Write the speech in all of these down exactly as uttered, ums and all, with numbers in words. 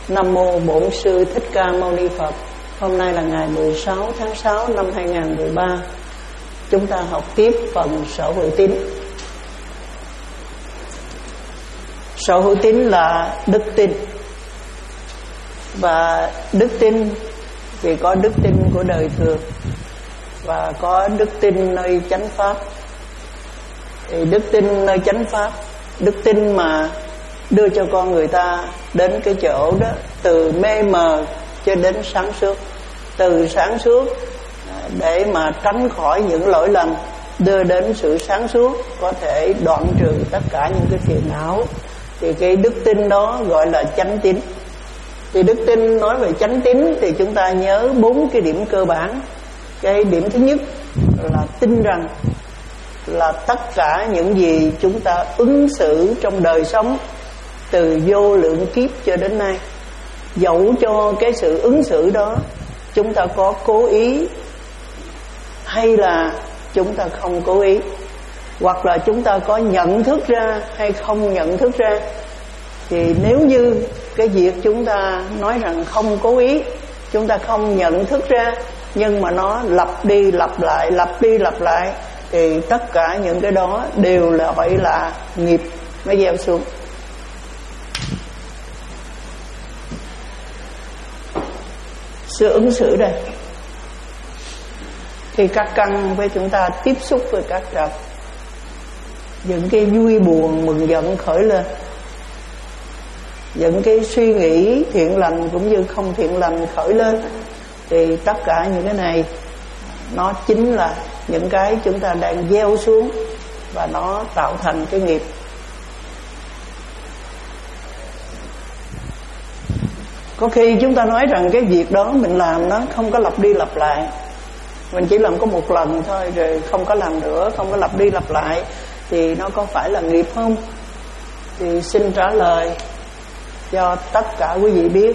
Nam mô Bổn Sư Thích Ca Mâu Ni Phật. Hôm nay là ngày mười sáu tháng sáu năm hai nghìn không trăm mười ba. Chúng ta học tiếp phần sở hữu tín. Sở hữu tín là đức tin. Và đức tin thì có đức tin của đời thường và có đức tin nơi chánh pháp. Thì đức tin nơi chánh pháp, đức tin mà đưa cho con người ta đến cái chỗ đó, từ mê mờ cho đến sáng suốt, từ sáng suốt để mà tránh khỏi những lỗi lầm, đưa đến sự sáng suốt, có thể đoạn trừ tất cả những cái phiền não. Thì cái đức tin đó gọi là chánh tín. Thì đức tin, nói về chánh tín thì chúng ta nhớ bốn cái điểm cơ bản. Cái điểm thứ nhất là tin rằng là tất cả những gì chúng ta ứng xử trong đời sống từ vô lượng kiếp cho đến nay, dẫu cho cái sự ứng xử đó chúng ta có cố ý hay là chúng ta không cố ý, hoặc là chúng ta có nhận thức ra hay không nhận thức ra, thì nếu như cái việc chúng ta nói rằng không cố ý, chúng ta không nhận thức ra, nhưng mà nó lặp đi lặp lại, lặp đi lặp lại, thì tất cả những cái đó đều là phải là nghiệp mới gieo xuống. Sự ứng xử đây, khi các căn với chúng ta tiếp xúc với các trần, những cái vui buồn mừng giận khởi lên, những cái suy nghĩ thiện lành cũng như không thiện lành khởi lên, thì tất cả những cái này nó chính là những cái chúng ta đang gieo xuống và nó tạo thành cái nghiệp. Có khi chúng ta nói rằng cái việc đó mình làm nó không có lặp đi lặp lại, mình chỉ làm có một lần thôi rồi không có làm nữa, không có lặp đi lặp lại, thì nó có phải là nghiệp không? Thì xin trả lời cho tất cả quý vị biết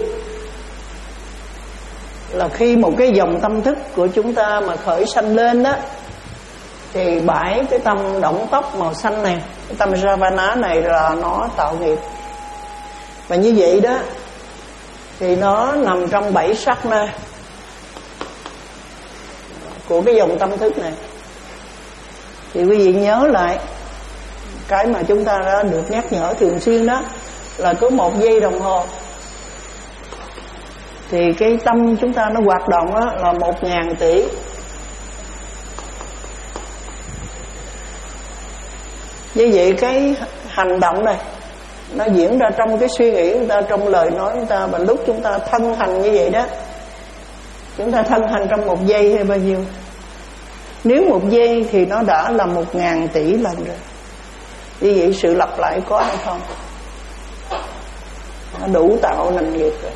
là khi một cái dòng tâm thức của chúng ta mà khởi sanh lên đó, thì bảy cái tâm động tóc màu xanh này, cái tâm Ravana này là nó tạo nghiệp. Và như vậy đó thì nó nằm trong bảy sắc na của cái dòng tâm thức này. Thì quý vị nhớ lại cái mà chúng ta đã được nhắc nhở thường xuyên đó, là cứ một giây đồng hồ thì cái tâm chúng ta nó hoạt động đó là một ngàn tỷ. Như vậy cái hành động này nó diễn ra trong cái suy nghĩ của ta, trong lời nói của ta, và lúc chúng ta thân hành như vậy đó, chúng ta thân hành trong một giây hay bao nhiêu? Nếu một giây thì nó đã là một ngàn tỷ lần rồi. Như vậy sự lặp lại có hay không? Nó đủ tạo nên nghiệp rồi.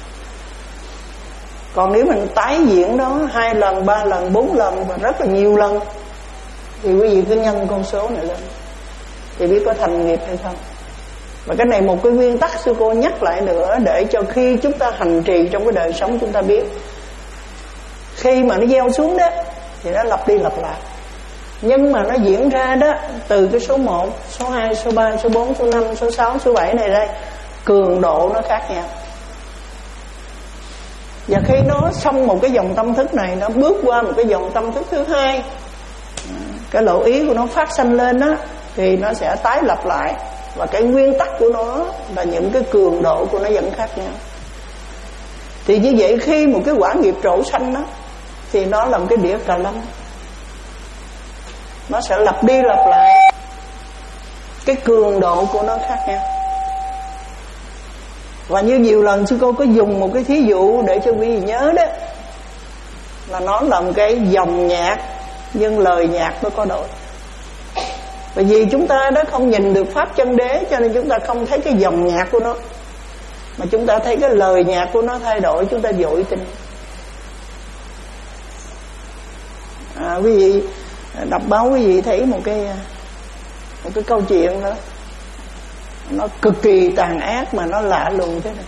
Còn nếu mình tái diễn đó hai lần, ba lần, bốn lần và rất là nhiều lần, thì quý vị cứ nhân con số này lên thì biết có thành nghiệp hay không. Và cái này một cái nguyên tắc sư cô nhắc lại nữa, để cho khi chúng ta hành trì trong cái đời sống chúng ta biết, khi mà nó gieo xuống đó thì nó lặp đi lặp lại, nhưng mà nó diễn ra đó từ cái số một, số hai, số ba, số bốn, số năm, số sáu, số bảy này đây, cường độ nó khác nhau. Và khi nó xong một cái dòng tâm thức này, nó bước qua một cái dòng tâm thức thứ hai, cái lộ ý của nó phát sanh lên đó, thì nó sẽ tái lặp lại. Và cái nguyên tắc của nó là những cái cường độ của nó vẫn khác nhau. Thì như vậy khi một cái quả nghiệp trổ sanh đó, thì nó là một cái đĩa cà lâm, nó sẽ lặp đi lặp lại, cái cường độ của nó khác nhau. Và như nhiều lần sư cô có dùng một cái thí dụ để cho quý vị nhớ đó, là nó là một cái dòng nhạc nhưng lời nhạc nó có đổi. Bởi vì chúng ta đã không nhìn được pháp chân đế, cho nên chúng ta không thấy cái dòng nhạc của nó, mà chúng ta thấy cái lời nhạc của nó thay đổi, chúng ta vội tin. À, quý vị đọc báo quý vị thấy một cái một cái câu chuyện đó, nó cực kỳ tàn ác mà nó lạ lùng thế này.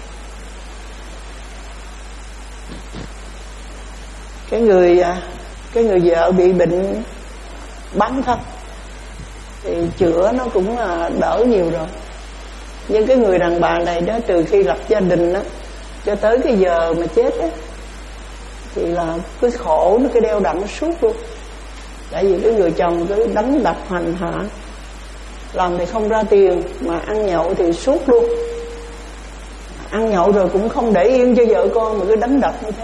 Cái người cái người vợ bị bệnh bán thân, thì chữa nó cũng đỡ nhiều rồi. Nhưng cái người đàn bà này đó, từ khi lập gia đình đó, cho tới cái giờ mà chết á thì là cứ khổ, nó cứ đeo đẳng suốt luôn. Tại vì cái người chồng cứ đánh đập hành hạ, làm thì không ra tiền, mà ăn nhậu thì suốt luôn. Ăn nhậu rồi cũng không để yên cho vợ con, mà cứ đánh đập như thế.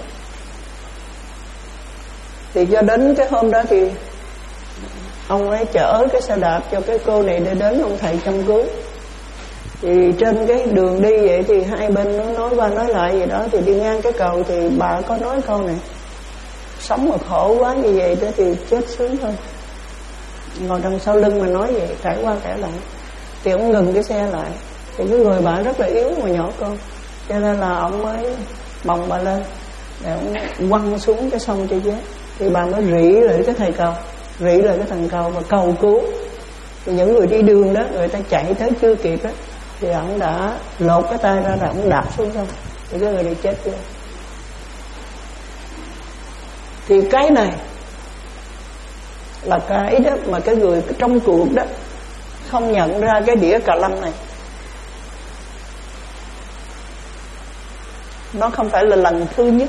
Thì cho đến cái hôm đó thì ông ấy chở cái xe đạp cho cái cô này để đến ông thầy chăm cứu. Thì trên cái đường đi vậy thì hai bên nó nói qua nói lại vậy đó. Thì đi ngang cái cầu thì bà có nói câu này: sống mà khổ quá như vậy đó thì chết sướng thôi. Ngồi đằng sau lưng mà nói vậy, cãi qua cãi lại. Thì ông ngừng cái xe lại. Thì cái người bà rất là yếu mà nhỏ con, cho nên là ông mới bồng bà lên để ông quăng xuống cái sông cho chết. Thì bà mới rỉ lại cái thầy cầu, rỉ lại cái thằng cầu và cầu cứu. Thì những người đi đường đó, người ta chạy tới chưa kịp đó, thì ông đã lột cái tay ra rồi ông đạp xuống sông. Thì cái người này chết luôn. Thì cái này là cái đó mà cái người trong cuộc đó không nhận ra cái đĩa cà lâm này. Nó không phải là lần thứ nhất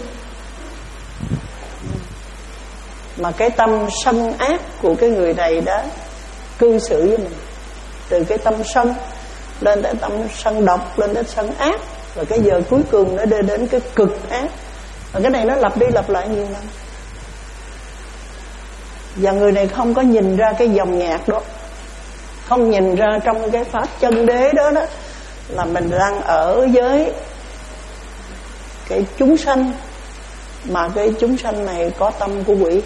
mà cái tâm sân ác của cái người này đã cư xử với mình. Từ cái tâm sân lên tới tâm sân độc, lên tới sân ác, và cái giờ cuối cùng nó đưa đến cái cực ác. Và cái này nó lặp đi lặp lại nhiều năm. Và người này không có nhìn ra cái dòng nhạc đó, không nhìn ra trong cái pháp chân đế đó đó là mình đang ở với cái chúng sanh, mà cái chúng sanh này có tâm của quỷ,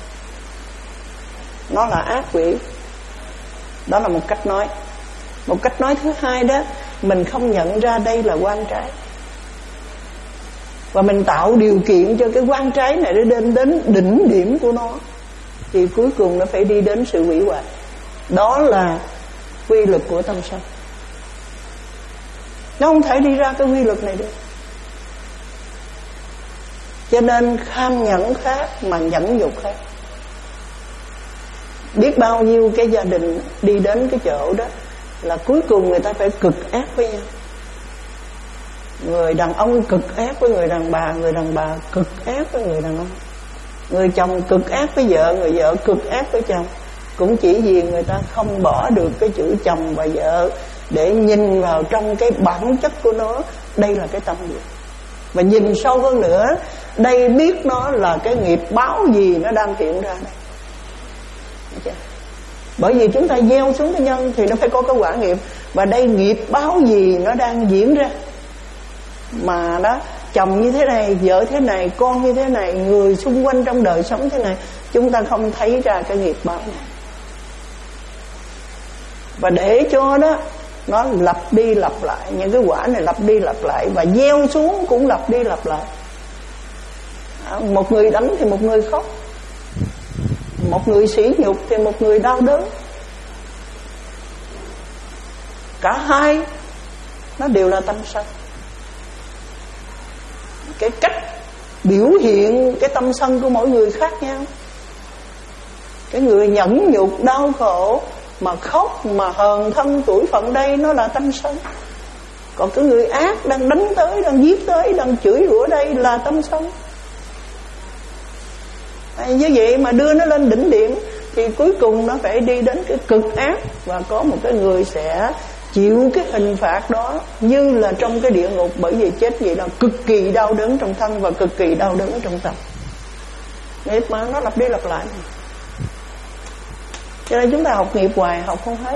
nó là ác quỷ. Đó là một cách nói. Một cách nói thứ hai đó, mình không nhận ra đây là quan trái, và mình tạo điều kiện cho cái quan trái này để đến đến đỉnh điểm của nó, thì cuối cùng nó phải đi đến sự hủy hoại. Đó là quy luật của tâm sân. Nó không thể đi ra cái quy luật này được. Cho nên kham nhẫn khác mà nhẫn nhục khác. Biết bao nhiêu cái gia đình đi đến cái chỗ đó là cuối cùng người ta phải cực ác với nhau. Người đàn ông cực ác với người đàn bà, người đàn bà cực ác với người đàn ông, người chồng cực ác với vợ, người vợ cực ác với chồng. Cũng chỉ vì người ta không bỏ được cái chữ chồng và vợ để nhìn vào trong cái bản chất của nó, đây là cái tâm gì. Và nhìn sâu hơn nữa, đây biết nó là cái nghiệp báo gì nó đang hiện ra đây. Bởi vì chúng ta gieo xuống cái nhân thì nó phải có cái quả nghiệp. Và đây nghiệp báo gì nó đang diễn ra. Mà đó, chồng như thế này, vợ thế này, con như thế này, người xung quanh trong đời sống thế này, chúng ta không thấy ra cái nghiệp báo này. Và để cho đó nó lặp đi lặp lại, những cái quả này lặp đi lặp lại, và gieo xuống cũng lặp đi lặp lại. Một người đánh thì một người khóc, một người sỉ nhục thì một người đau đớn. Cả hai nó đều là tâm sân. Cái cách biểu hiện cái tâm sân của mỗi người khác nhau. Cái người nhẫn nhục đau khổ mà khóc, mà hờn thân tuổi phận, đây nó là tâm sân. Còn cái người ác đang đánh tới, đang giết tới, đang chửi rủa đây là tâm sân. Như vậy mà đưa nó lên đỉnh điểm thì cuối cùng nó phải đi đến cái cực ác. Và có một cái người sẽ chịu cái hình phạt đó như là trong cái địa ngục. Bởi vì chết vậy là cực kỳ đau đớn trong thân và cực kỳ đau đớn trong tâm. Nghiệp mà nó lặp đi lặp lại. Cho nên chúng ta học nghiệp hoài học không hết.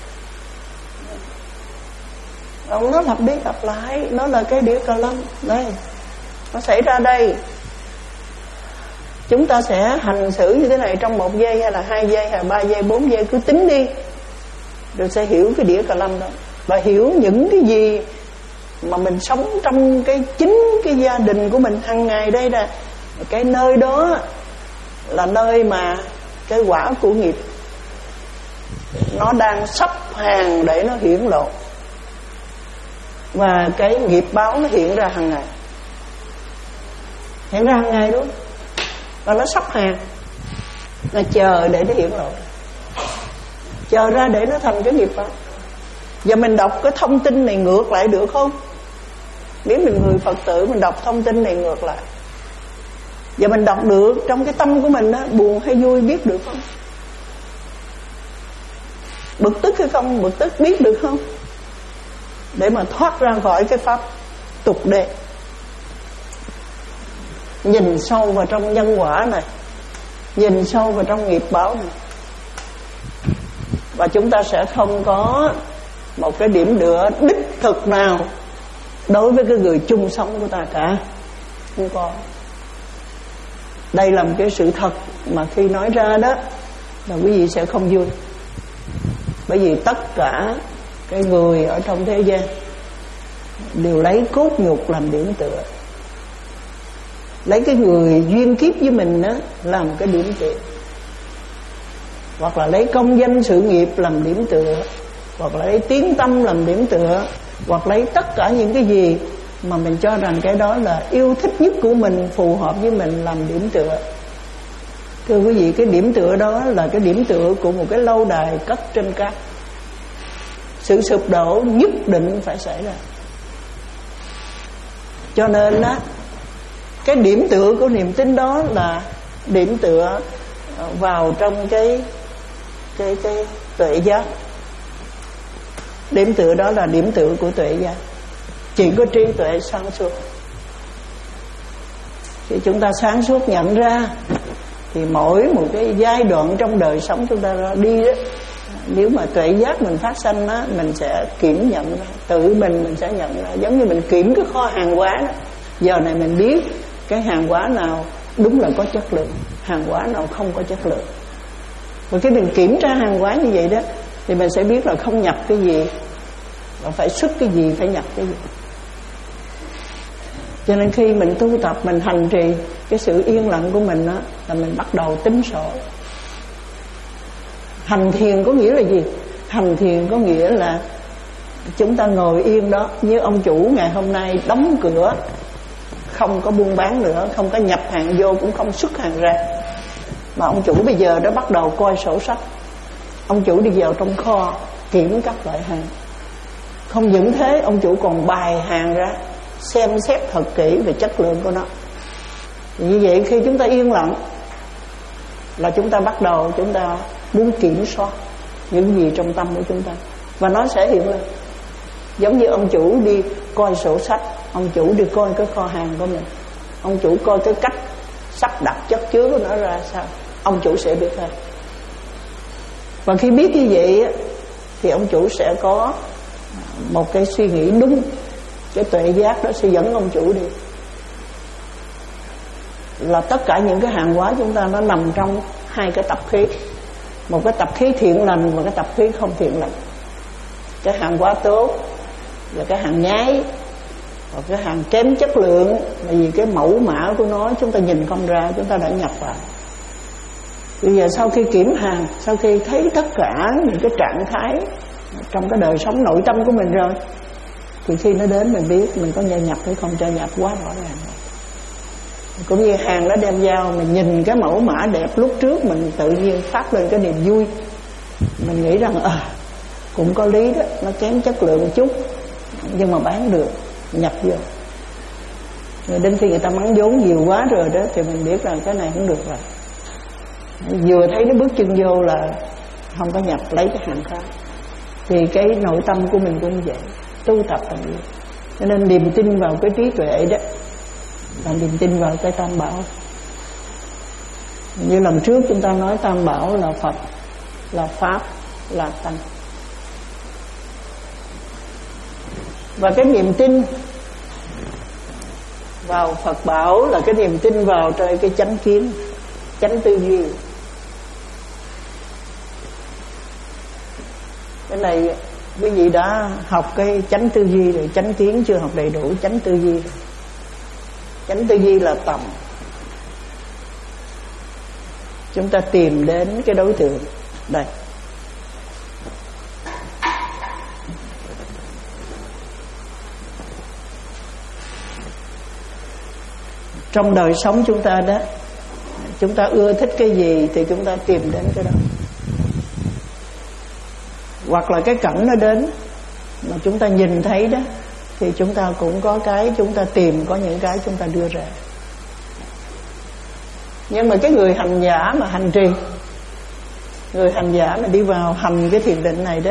Nó lặp đi lặp lại. Nó là cái đĩa cà lâm. Đây, nó xảy ra đây. Chúng ta sẽ hành xử như thế này trong một giây, hay là hai giây, hay là ba giây, bốn giây, cứ tính đi, rồi sẽ hiểu cái đĩa cà lâm đó. Và hiểu những cái gì mà mình sống trong cái chính cái gia đình của mình hàng ngày đây nè. Cái nơi đó là nơi mà cái quả của nghiệp nó đang sắp hàng để nó hiển lộ. Và cái nghiệp báo nó hiện ra hàng ngày, hiện ra hàng ngày đúng. Và nó sắp hàng, là chờ để nó hiển lộ, chờ ra để nó thành cái nghiệp báo. Và mình đọc cái thông tin này ngược lại được không? Nếu mình người Phật tử mình đọc thông tin này ngược lại, và mình đọc được trong cái tâm của mình đó, buồn hay vui biết được không? Bực tức hay không? Bực tức biết được không? Để mà thoát ra khỏi cái pháp tục đế. Nhìn sâu vào trong nhân quả này, nhìn sâu vào trong nghiệp báo này, và chúng ta sẽ không có một cái điểm tựa đích thực nào đối với cái người chung sống của ta cả. Không có. Đây là một cái sự thật mà khi nói ra đó là quý vị sẽ không vui. Bởi vì tất cả cái người ở trong thế gian đều lấy cốt nhục làm điểm tựa, lấy cái người duyên kiếp với mình đó làm cái điểm tựa, hoặc là lấy công danh sự nghiệp làm điểm tựa, hoặc là lấy tiếng tâm làm điểm tựa, hoặc lấy tất cả những cái gì mà mình cho rằng cái đó là yêu thích nhất của mình, phù hợp với mình làm điểm tựa. Thưa quý vị, cái điểm tựa đó là cái điểm tựa của một cái lâu đài cất trên cát. Sự sụp đổ nhất định phải xảy ra. Cho nên đó, cái điểm tựa của niềm tin đó là điểm tựa vào trong cái cái cái tuệ giác. Điểm tựa đó là điểm tựa của tuệ giác. Chỉ có trí tuệ sáng suốt. Khi chúng ta sáng suốt nhận ra thì mỗi một cái giai đoạn trong đời sống chúng ta ra đi đó, nếu mà tuệ giác mình phát sanh á, mình sẽ kiểm nhận ra, tự mình mình sẽ nhận ra. Giống như mình kiểm cái kho hàng hóa đó, giờ này mình biết cái hàng hóa nào đúng là có chất lượng, hàng hóa nào không có chất lượng. Và khi mình kiểm tra hàng hóa như vậy đó, thì mình sẽ biết là không nhập cái gì, và phải xuất cái gì, phải nhập cái gì. Cho nên khi mình tu tập, mình hành trì cái sự yên lặng của mình đó, là mình bắt đầu tính sổ. Hành thiền có nghĩa là gì? Hành thiền có nghĩa là chúng ta ngồi yên đó. Như ông chủ ngày hôm nay đóng cửa, không có buôn bán nữa, không có nhập hàng vô, cũng không xuất hàng ra, mà ông chủ bây giờ đã bắt đầu coi sổ sách. Ông chủ đi vào trong kho kiểm các loại hàng. Không những thế, ông chủ còn bài hàng ra, xem xét thật kỹ về chất lượng của nó. Như vậy khi chúng ta yên lặng là chúng ta bắt đầu chúng ta muốn kiểm soát những gì trong tâm của chúng ta, và nó sẽ hiện lên. Giống như ông chủ đi coi sổ sách, ông chủ đi coi cái kho hàng của mình, ông chủ coi cái cách sắp đặt chất chứa của nó ra sao, ông chủ sẽ biết thôi. Và khi biết như vậy thì ông chủ sẽ có một cái suy nghĩ đúng. Cái tuệ giác đó sẽ dẫn ông chủ đi. Là tất cả những cái hàng hóa chúng ta nó nằm trong hai cái tập khí. Một cái tập khí thiện lành và cái tập khí không thiện lành. Cái hàng hóa tốt là cái hàng nhái, và cái hàng kém chất lượng là vì cái mẫu mã của nó chúng ta nhìn không ra, chúng ta đã nhập vào. Bây giờ sau khi kiểm hàng, sau khi thấy tất cả những cái trạng thái trong cái đời sống nội tâm của mình rồi, thì khi nó đến mình biết mình có cho nhập hay không cho nhập quá rõ ràng. Cũng như hàng nó đem giao, mình nhìn cái mẫu mã đẹp lúc trước, mình tự nhiên phát lên cái niềm vui. Mình nghĩ rằng à, cũng có lý đó, nó kém chất lượng một chút nhưng mà bán được, nhập vô. Rồi đến khi người ta mắng vốn nhiều quá rồi đó, thì mình biết rằng cái này không được rồi. Vừa thấy nó bước chân vô là không có nhập, lấy cái hàng khác. Thì cái nội tâm của mình cũng vậy. Tu tập là gì? Cho nên niềm tin vào cái trí tuệ đó là niềm tin vào cái tam bảo. Như lần trước chúng ta nói tam bảo là Phật, là Pháp, là Tăng. Và cái niềm tin vào Phật bảo là cái niềm tin vào trời cái chánh kiến, chánh tư duy. Cái này quý vị đã học cái chánh tư duy rồi, chánh kiến chưa học đầy đủ chánh tư duy. Chánh tư duy là tầm. Chúng ta tìm đến cái đối tượng đây. Trong đời sống chúng ta đó, chúng ta ưa thích cái gì thì chúng ta tìm đến cái đó. Hoặc là cái cảnh nó đến mà chúng ta nhìn thấy đó, thì chúng ta cũng có cái chúng ta tìm, có những cái chúng ta đưa ra. Nhưng mà cái người hành giả mà hành trì, người hành giả mà đi vào hành cái thiền định này đó,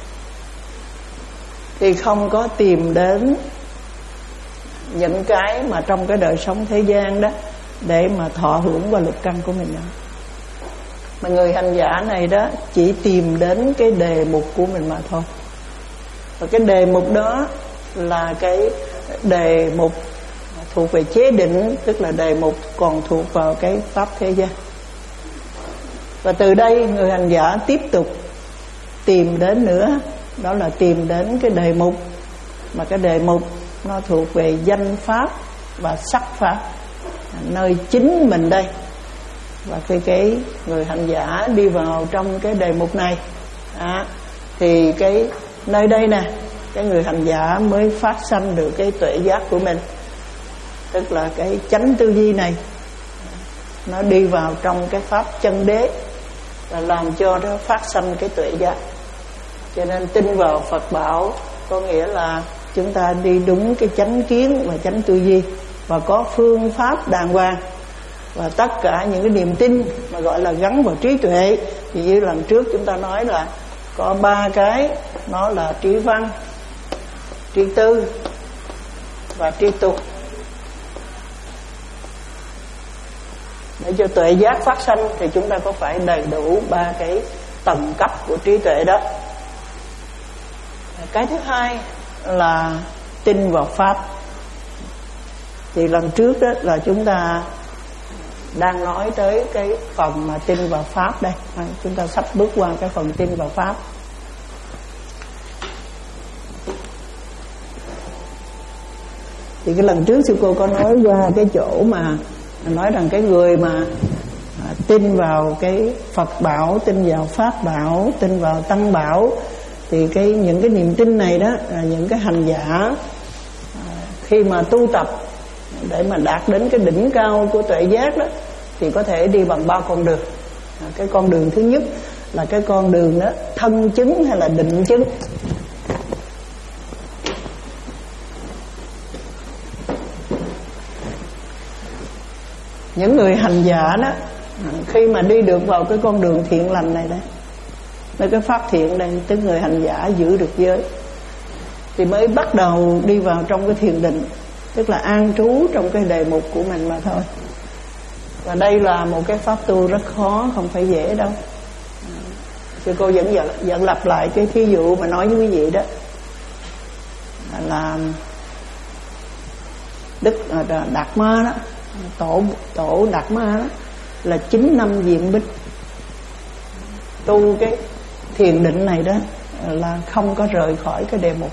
thì không có tìm đến những cái mà trong cái đời sống thế gian đó để mà thọ hưởng qua lục căn của mình đó. Mà người hành giả này đó chỉ tìm đến cái đề mục của mình mà thôi. Và cái đề mục đó là cái đề mục thuộc về chế định, tức là đề mục còn thuộc vào cái pháp thế gian. Và từ đây người hành giả tiếp tục tìm đến nữa, đó là tìm đến cái đề mục, mà cái đề mục nó thuộc về danh pháp và sắc pháp, nơi chính mình đây. Và khi cái người hành giả đi vào trong cái đề mục này à, thì cái nơi đây nè, cái người hành giả mới phát sanh được cái tuệ giác của mình, tức là cái chánh tư duy này nó đi vào trong cái pháp chân đế và làm cho nó phát sanh cái tuệ giác. Cho nên tin vào Phật bảo có nghĩa là chúng ta đi đúng cái chánh kiến và chánh tư duy, và có phương pháp đàng hoàng. Và tất cả những cái niềm tin mà gọi là gắn vào trí tuệ, thì như lần trước chúng ta nói là có ba cái, nó là trí văn, trí tư và trí tu. Để cho tuệ giác phát sanh thì chúng ta có phải đầy đủ ba cái tầng cấp của trí tuệ đó. Cái thứ hai là tin vào pháp. Thì lần trước đó là chúng ta đang nói tới cái phần mà tin vào pháp đây. Chúng ta sắp bước qua cái phần tin vào pháp. Thì cái lần trước sư cô có nói qua cái chỗ mà nói rằng cái người mà tin vào cái Phật bảo, tin vào Pháp bảo, tin vào Tăng bảo, thì cái những cái niềm tin này đó là những cái hành giả khi mà tu tập để mà đạt đến cái đỉnh cao của tuệ giác đó, thì có thể đi bằng ba con đường. Cái con đường thứ nhất là cái con đường đó thân chứng hay là định chứng. Những người hành giả đó khi mà đi được vào cái con đường thiện lành này đấy, nơi cái pháp thiện đây, tức người hành giả giữ được giới, thì mới bắt đầu đi vào trong cái thiền định, tức là an trú trong cái đề mục của mình mà thôi. Và đây là một cái pháp tu rất khó, không phải dễ đâu. Sư cô vẫn dẫn, dẫn lặp lại cái thí dụ mà nói với quý vị đó, là Đức Đạt Ma đó, tổ tổ Đạt Ma đó là chín năm diện bích tu cái thiền định này đó, là không có rời khỏi cái đề mục,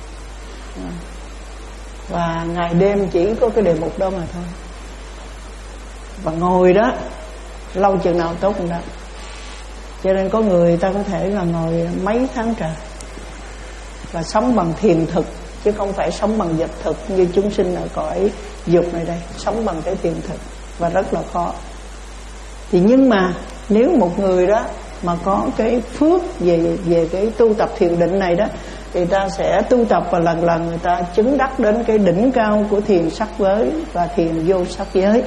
và ngày đêm chỉ có cái đề mục đó mà thôi. Và ngồi đó lâu chừng nào tốt hơn đó. Cho nên có người ta có thể là ngồi mấy tháng trời và sống bằng thiền thực, chứ không phải sống bằng vật thực như chúng sinh ở cõi dục này đây. Sống bằng cái thiền thực và rất là khó. Thì nhưng mà nếu một người đó mà có cái phước về về cái tu tập thiền định này đó, thì ta sẽ tu tập và lần lần người ta chứng đắc đến cái đỉnh cao của thiền sắc giới và thiền vô sắc giới.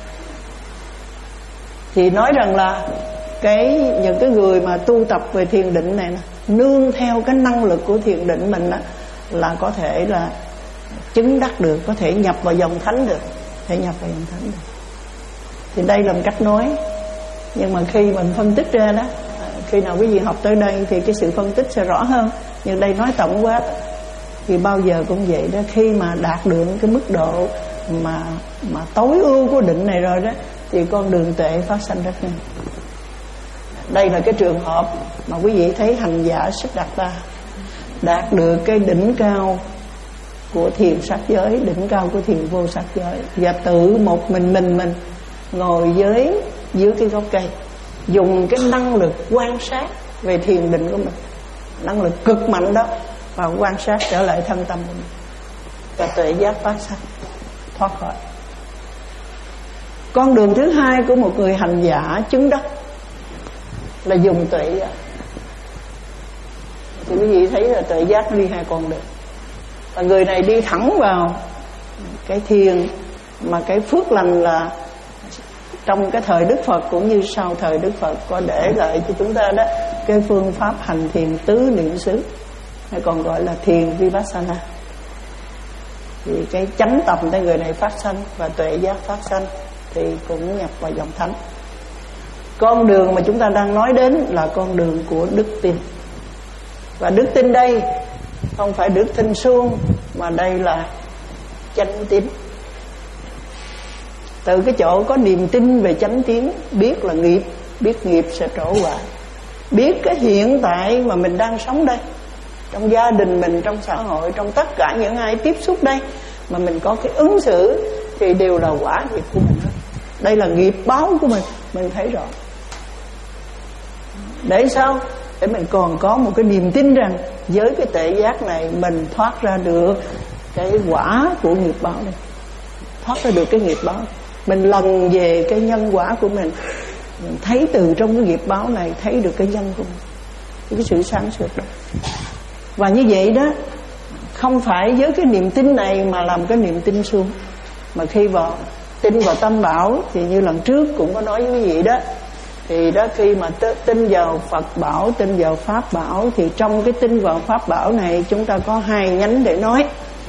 Thì nói rằng là cái những cái người mà tu tập về thiền định này nương theo cái năng lực của thiền định mình đó, là có thể là chứng đắc được, có thể nhập vào dòng thánh được, thể nhập vào dòng thánh được. Thì đây là một cách nói. Nhưng mà khi mình phân tích ra đó, khi nào quý vị học tới đây thì cái sự phân tích sẽ rõ hơn. Nhưng đây nói tổng quát thì bao giờ cũng vậy đó. Khi mà đạt được cái mức độ mà mà tối ưu của định này rồi đó, thì con đường tuệ phát sanh rất nhanh. Đây là cái trường hợp mà quý vị thấy hành giả Xích Đạt Ta đạt được cái đỉnh cao của thiền sắc giới, đỉnh cao của thiền vô sắc giới, và tự một mình mình mình ngồi dưới dưới cái gốc cây, dùng cái năng lực quan sát về thiền định của mình, năng lực cực mạnh đó, và quan sát trở lại thân tâm của mình, và tuệ giác phát sanh thoát khỏi. Con đường thứ hai của một người hành giả chứng đắc là dùng tuệ giác. Thì quý vị thấy là tuệ giác đi hai con đường. là người này đi thẳng vào cái thiền, mà cái phước lành là trong cái thời Đức Phật cũng như sau thời Đức Phật có để lại cho chúng ta đó cái phương pháp hành thiền tứ niệm xứ, hay còn gọi là thiền Vipassana. Thì cái chánh tâm tới người này phát sanh và tuệ giác phát sanh thì cũng nhập vào dòng thánh. Con đường mà chúng ta đang nói đến là con đường của đức tin. Và đức tin đây không phải đức tin suông, mà đây là chánh tín. Từ cái chỗ có niềm tin về chánh tín, biết là nghiệp, biết nghiệp sẽ trổ quả, biết cái hiện tại mà mình đang sống đây, trong gia đình mình, trong xã hội, trong tất cả những ai tiếp xúc đây, mà mình có cái ứng xử thì đều là quả nghiệp của mình. Đây là nghiệp báo của mình, mình thấy rõ. Để sao? Để mình còn có một cái niềm tin rằng với cái tuệ giác này mình thoát ra được cái quả của nghiệp báo này, thoát ra được cái nghiệp báo. Mình lần về cái nhân quả của mình, mình thấy từ trong cái nghiệp báo này thấy được cái nhân của mình, cái sự sáng suốt đó. Và như vậy đó, không phải với cái niềm tin này mà làm cái niềm tin suông, mà khi vào tin vào Tam Bảo thì như lần trước cũng có nói với quý vị đó, thì đó khi mà tin vào Phật Bảo, tin vào Pháp Bảo, thì trong cái tin vào Pháp Bảo này chúng ta có hai nhánh để nói.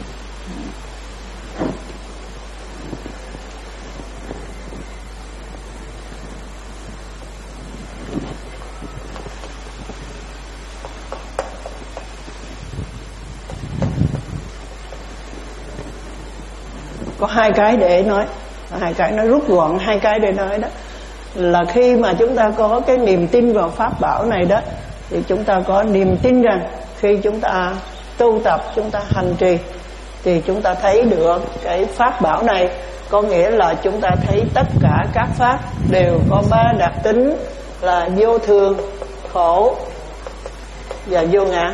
Có hai cái để nói, hai cái nó rút gọn hai cái để nói đó. Là khi mà chúng ta có cái niềm tin vào Pháp Bảo này đó, thì chúng ta có niềm tin rằng khi chúng ta tu tập, chúng ta hành trì, thì chúng ta thấy được cái Pháp Bảo này. Có nghĩa là chúng ta thấy tất cả các Pháp đều có ba đặc tính là vô thường, khổ và vô ngã.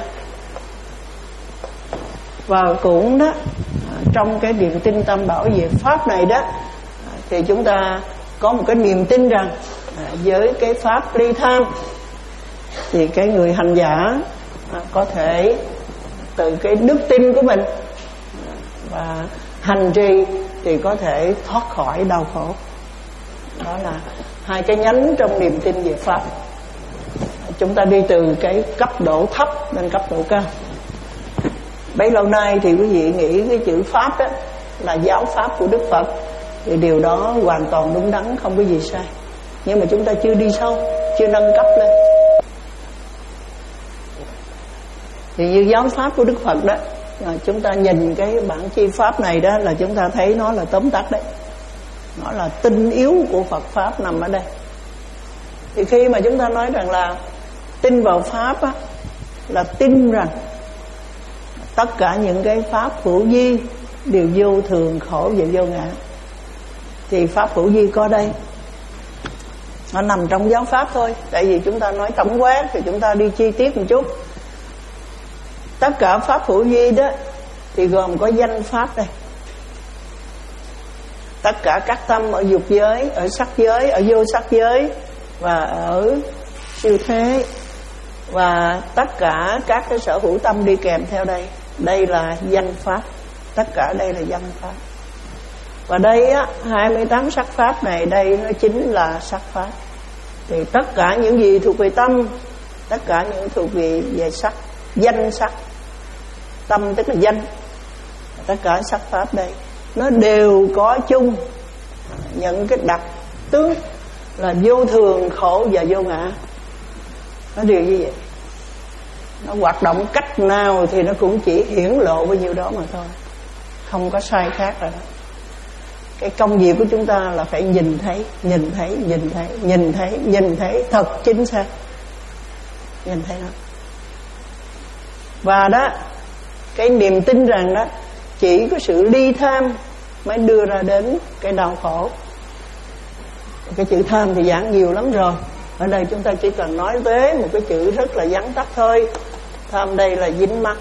Và cũng đó, trong cái niềm tin Tam Bảo về Pháp này đó, thì chúng ta có một cái niềm tin rằng với cái Pháp ly tham thì cái người hành giả có thể từ cái đức tin của mình và hành trì thì có thể thoát khỏi đau khổ. Đó là hai cái nhánh trong niềm tin về Pháp. Chúng ta đi từ cái cấp độ thấp lên cấp độ cao. Bấy lâu nay thì quý vị nghĩ cái chữ Pháp đó là giáo Pháp của Đức Phật, thì điều đó hoàn toàn đúng đắn, không có gì sai. Nhưng mà chúng ta chưa đi sâu, chưa nâng cấp lên. Thì như giáo Pháp của Đức Phật đó, chúng ta nhìn cái bản chi Pháp này đó là chúng ta thấy nó là tóm tắt đấy. Nó là tinh yếu của Phật Pháp nằm ở đây. Thì khi mà chúng ta nói rằng là tin vào Pháp á, là tin rằng tất cả những cái Pháp hữu vi đều vô thường, khổ và vô ngã. Thì Pháp hữu vi có đây, nó nằm trong giáo Pháp thôi. Tại vì chúng ta nói tổng quát thì chúng ta đi chi tiết một chút. Tất cả Pháp hữu vi đó thì gồm có danh Pháp đây. Tất cả các tâm ở dục giới, ở sắc giới, ở vô sắc giới và ở siêu thế, và tất cả các cái sở hữu tâm đi kèm theo đây, đây là danh Pháp. Tất cả đây là danh Pháp. Và đây á, hai mươi tám sắc Pháp này, đây nó chính là sắc Pháp. Thì tất cả những gì thuộc về tâm, tất cả những thuộc về, về sắc, danh sắc. Tâm tức là danh. Tất cả sắc Pháp đây nó đều có chung những cái đặc tướng là vô thường, khổ và vô ngã. Nó đều như vậy. Nó hoạt động cách nào thì nó cũng chỉ hiển lộ bao nhiêu đó mà thôi, không có sai khác rồi đó. Cái công việc của chúng ta là phải nhìn thấy, nhìn thấy, nhìn thấy, nhìn thấy, nhìn thấy thật chính xác, nhìn thấy nó. Và đó, cái niềm tin rằng đó chỉ có sự ly tham mới đưa ra đến cái đau khổ. Cái chữ tham thì giảng nhiều lắm rồi. Ở đây chúng ta chỉ cần nói tới một cái chữ rất là vắn tắt thôi. Tham đây là dính mắc.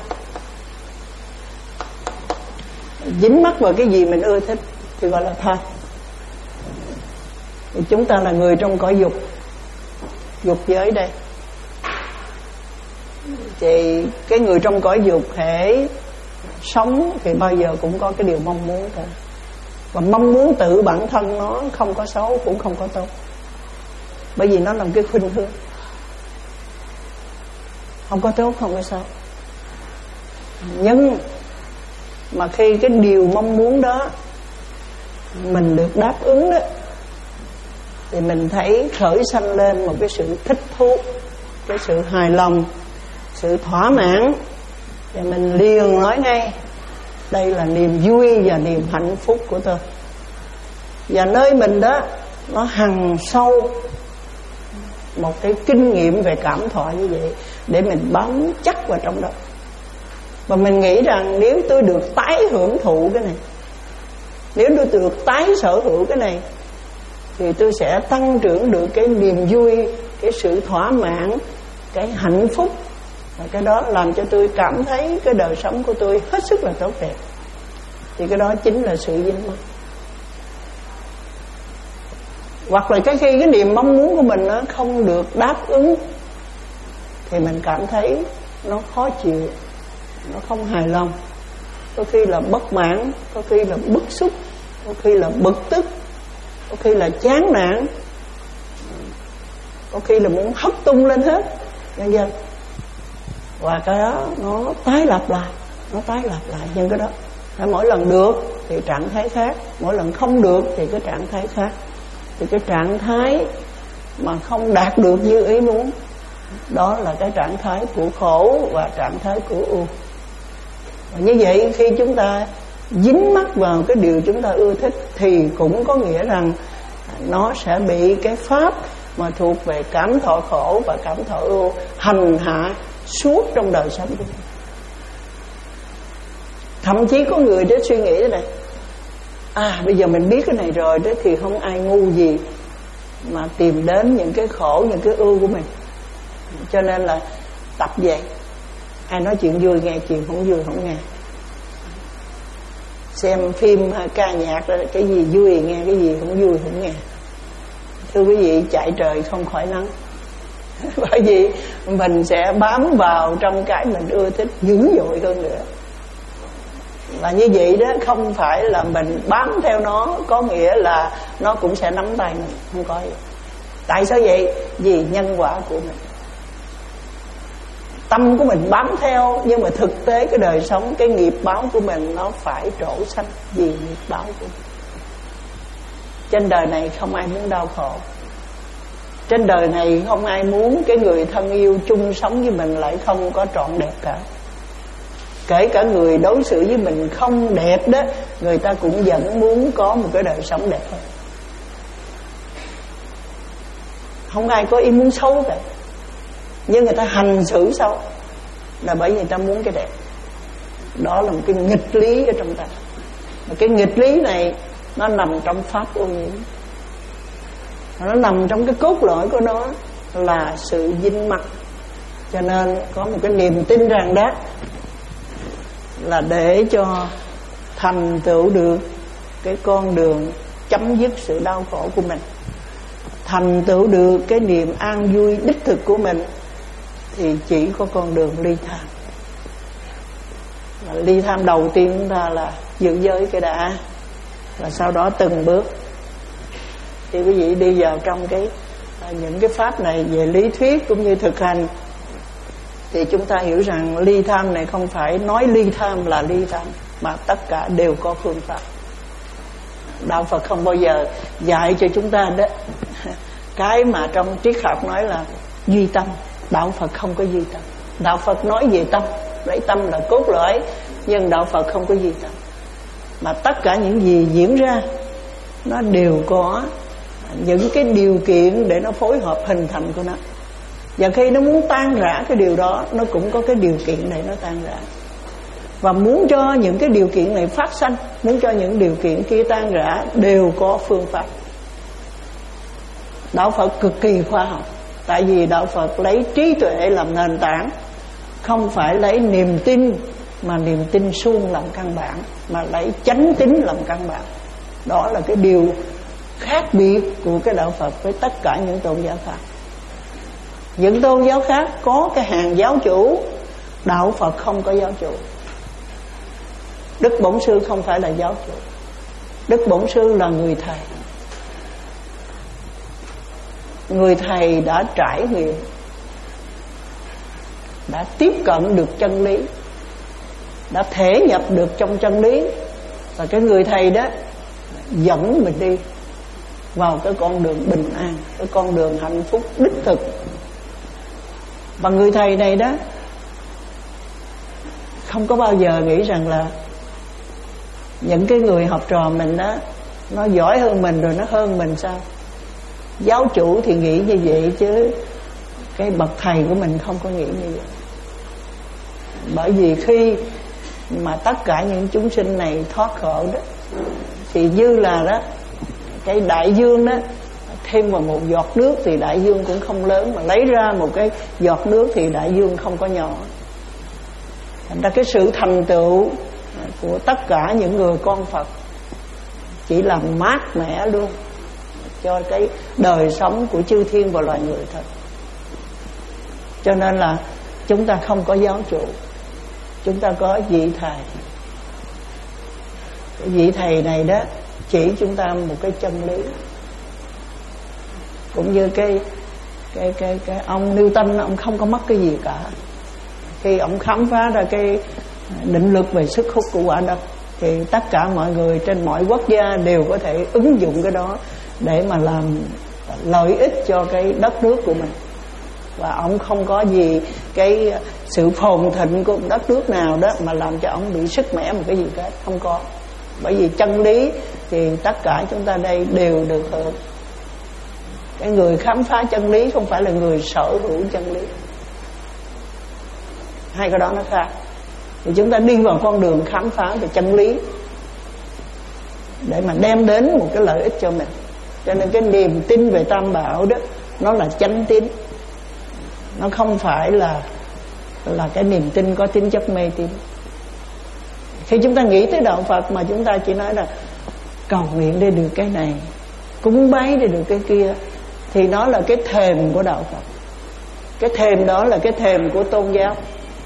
Dính mắc vào cái gì mình ưa thích thì gọi là tham. Thì chúng ta là người trong cõi dục, dục giới đây. Thì cái người trong cõi dục hễ Sống thì bao giờ cũng có cái điều mong muốn thôi. Và mong muốn tự bản thân nó không có xấu cũng không có tốt, bởi vì nó là một cái khuynh hướng, không có tốt không có xấu. Nhưng mà khi cái điều mong muốn đó mình được đáp ứng đó, thì mình thấy khởi sanh lên một cái sự thích thú, cái sự hài lòng, sự thỏa mãn. Và mình liền nói ngay, đây là niềm vui và niềm hạnh phúc của tôi. Và nơi mình đó, nó hằn sâu một cái kinh nghiệm về cảm thọ như vậy, để mình bám chắc vào trong đó. Và mình nghĩ rằng nếu tôi được tái hưởng thụ cái này, nếu tôi được tái sở hữu cái này, thì tôi sẽ tăng trưởng được cái niềm vui, cái sự thỏa mãn, cái hạnh phúc. Và cái đó làm cho tôi cảm thấy cái đời sống của tôi hết sức là tốt đẹp. Thì cái đó chính là sự dính mắc. Hoặc là cái khi cái niềm mong muốn của mình nó không được đáp ứng, thì mình cảm thấy nó khó chịu, nó không hài lòng, có khi là bất mãn, có khi là bức xúc, có khi là bực tức, có khi là chán nản, có khi là muốn hất tung lên hết, vân vân. Và cái đó nó tái lặp lại, nó tái lặp lại. Nhưng cái đó phải mỗi lần được thì trạng thái khác, mỗi lần không được thì cái trạng thái khác. Thì cái trạng thái mà không đạt được như ý muốn, đó là cái trạng thái của khổ và trạng thái của ưu. Và như vậy khi chúng ta dính mắc vào cái điều chúng ta ưa thích, thì cũng có nghĩa rằng nó sẽ bị cái pháp mà thuộc về cảm thọ khổ và cảm thọ ưu hành hạ suốt trong đời sống của mình. Thậm chí có người đó suy nghĩ thế này: à bây giờ mình biết cái này rồi đó, thì không ai ngu gì mà tìm đến những cái khổ, những cái ưu của mình. Cho nên là tập vậy, ai nói chuyện vui nghe, chuyện không vui không nghe. Xem phim ca nhạc đó, cái gì vui nghe, cái gì không vui không nghe. Thưa quý vị, chạy trời không khỏi nắng. Bởi vì mình sẽ bám vào trong cái mình ưa thích dữ dội hơn nữa. Và như vậy đó, không phải là mình bám theo nó có nghĩa là nó cũng sẽ nắm tay mình, không có gì. Tại sao vậy? Vì nhân quả của mình, tâm của mình bám theo. Nhưng mà thực tế cái đời sống, cái nghiệp báo của mình nó phải trổ sanh vì nghiệp báo của mình. Trên đời này không ai muốn đau khổ. Trên đời này không ai muốn cái người thân yêu chung sống với mình lại không có trọn đẹp cả. Kể cả người đối xử với mình không đẹp đó, người ta cũng vẫn muốn có một cái đời sống đẹp hơn. Không ai có ý muốn xấu cả. Nhưng người ta hành xử xấu là bởi vì người ta muốn cái đẹp. Đó là một cái nghịch lý ở trong ta. Và cái nghịch lý này nó nằm trong pháp ô nhiễm. Nó nằm trong cái cốt lõi của nó là sự dính mắc. Cho nên có một cái niềm tin rằng đó là để cho thành tựu được cái con đường chấm dứt sự đau khổ của mình, thành tựu được cái niềm an vui đích thực của mình, thì chỉ có con đường ly tham. Và ly tham đầu tiên chúng ta là giữ giới cái đã, và sau đó từng bước. Thì quý vị đi vào trong cái những cái pháp này về lý thuyết cũng như thực hành, thì chúng ta hiểu rằng ly tham này không phải nói ly tham là ly tham, mà tất cả đều có phương pháp. Đạo Phật không bao giờ dạy cho chúng ta đó cái mà trong triết học nói là duy tâm. Đạo Phật không có duy tâm. Đạo Phật nói về tâm, lấy tâm là cốt lõi, nhưng Đạo Phật không có duy tâm. Mà tất cả những gì diễn ra nó đều có những cái điều kiện để nó phối hợp hình thành của nó. Và khi nó muốn tan rã cái điều đó, nó cũng có cái điều kiện để nó tan rã. Và muốn cho những cái điều kiện này phát sanh, muốn cho những điều kiện kia tan rã, đều có phương pháp. Đạo Phật cực kỳ khoa học. Tại vì Đạo Phật lấy trí tuệ làm nền tảng, không phải lấy niềm tin, mà niềm tin suông làm căn bản, mà lấy chánh tín làm căn bản. Đó là cái điều khác biệt của cái Đạo Phật với tất cả những tôn giáo khác. Những tôn giáo khác có cái hàng giáo chủ, Đạo Phật không có giáo chủ. Đức Bổn Sư không phải là giáo chủ. Đức Bổn Sư là người thầy. Người thầy đã trải nghiệm, đã tiếp cận được chân lý, đã thể nhập được trong chân lý. Và cái người thầy đó dẫn mình đi vào cái con đường bình an, cái con đường hạnh phúc đích thực. Và người thầy này đó không có bao giờ nghĩ rằng là những cái người học trò mình đó nó giỏi hơn mình rồi nó hơn mình sao. Giáo chủ thì nghĩ như vậy, chứ cái bậc thầy của mình không có nghĩ như vậy. Bởi vì khi mà tất cả những chúng sinh này thoát khổ đó, thì như là đó cái đại dương đó thêm vào một giọt nước thì đại dương cũng không lớn, mà lấy ra một cái giọt nước thì đại dương không có nhỏ. Thành ra cái sự thành tựu của tất cả những người con Phật chỉ là mát mẻ luôn cho cái đời sống của chư thiên và loài người thôi. Cho nên là chúng ta không có giáo chủ, chúng ta có vị thầy. Cái vị thầy này đó chỉ chúng ta một cái chân lý. Cũng như cái cái cái cái ông Newton, ông không có mất cái gì cả. Khi ông khám phá ra cái định luật về sức hút của quả đất thì tất cả mọi người trên mọi quốc gia đều có thể ứng dụng cái đó để mà làm lợi ích cho cái đất nước của mình. Và ông không có gì cái sự phồn thịnh của đất nước nào đó mà làm cho ông bị sức mẻ một cái gì cả, không có. Bởi vì chân lý thì tất cả chúng ta đây đều được hưởng. Cái người khám phá chân lý không phải là người sở hữu chân lý. Hai cái đó nó khác. Thì chúng ta đi vào con đường khám phá về chân lý để mà đem đến một cái lợi ích cho mình. Cho nên cái niềm tin về Tam Bảo đó nó là chánh tín, nó không phải là là cái niềm tin có tính chất mê tín. Khi chúng ta nghĩ tới đạo Phật mà chúng ta chỉ nói là cầu nguyện để được cái này, cúng bái để được cái kia, thì nó là cái thềm của đạo Phật. Cái thềm đó là cái thềm của tôn giáo.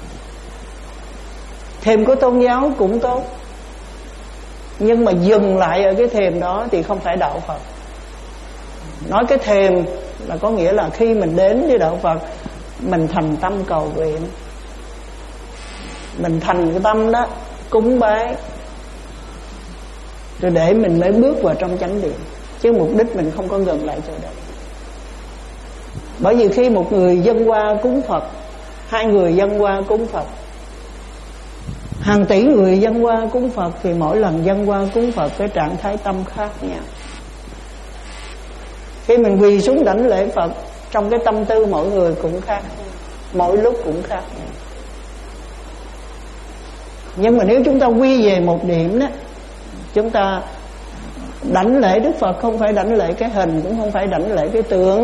Thềm của tôn giáo cũng tốt, nhưng mà dừng lại ở cái thềm đó thì không phải đạo Phật. Nói cái thềm là có nghĩa là khi mình đến với đạo Phật, mình thành tâm cầu nguyện, mình thành cái tâm đó cúng bái, rồi để mình mới bước vào trong chánh điện. Chứ mục đích mình không có ngừng lại chỗ đó. Bởi vì khi một người dâng hoa cúng Phật, hai người dâng hoa cúng Phật, hàng tỷ người dâng hoa cúng Phật, thì mỗi lần dâng hoa cúng Phật cái trạng thái tâm khác nhau. Khi mình quỳ xuống đảnh lễ Phật, trong cái tâm tư mỗi người cũng khác, mỗi lúc cũng khác. Nhưng mà nếu chúng ta quy về một điểm đó, chúng ta đảnh lễ Đức Phật không phải đảnh lễ cái hình, cũng không phải đảnh lễ cái tượng,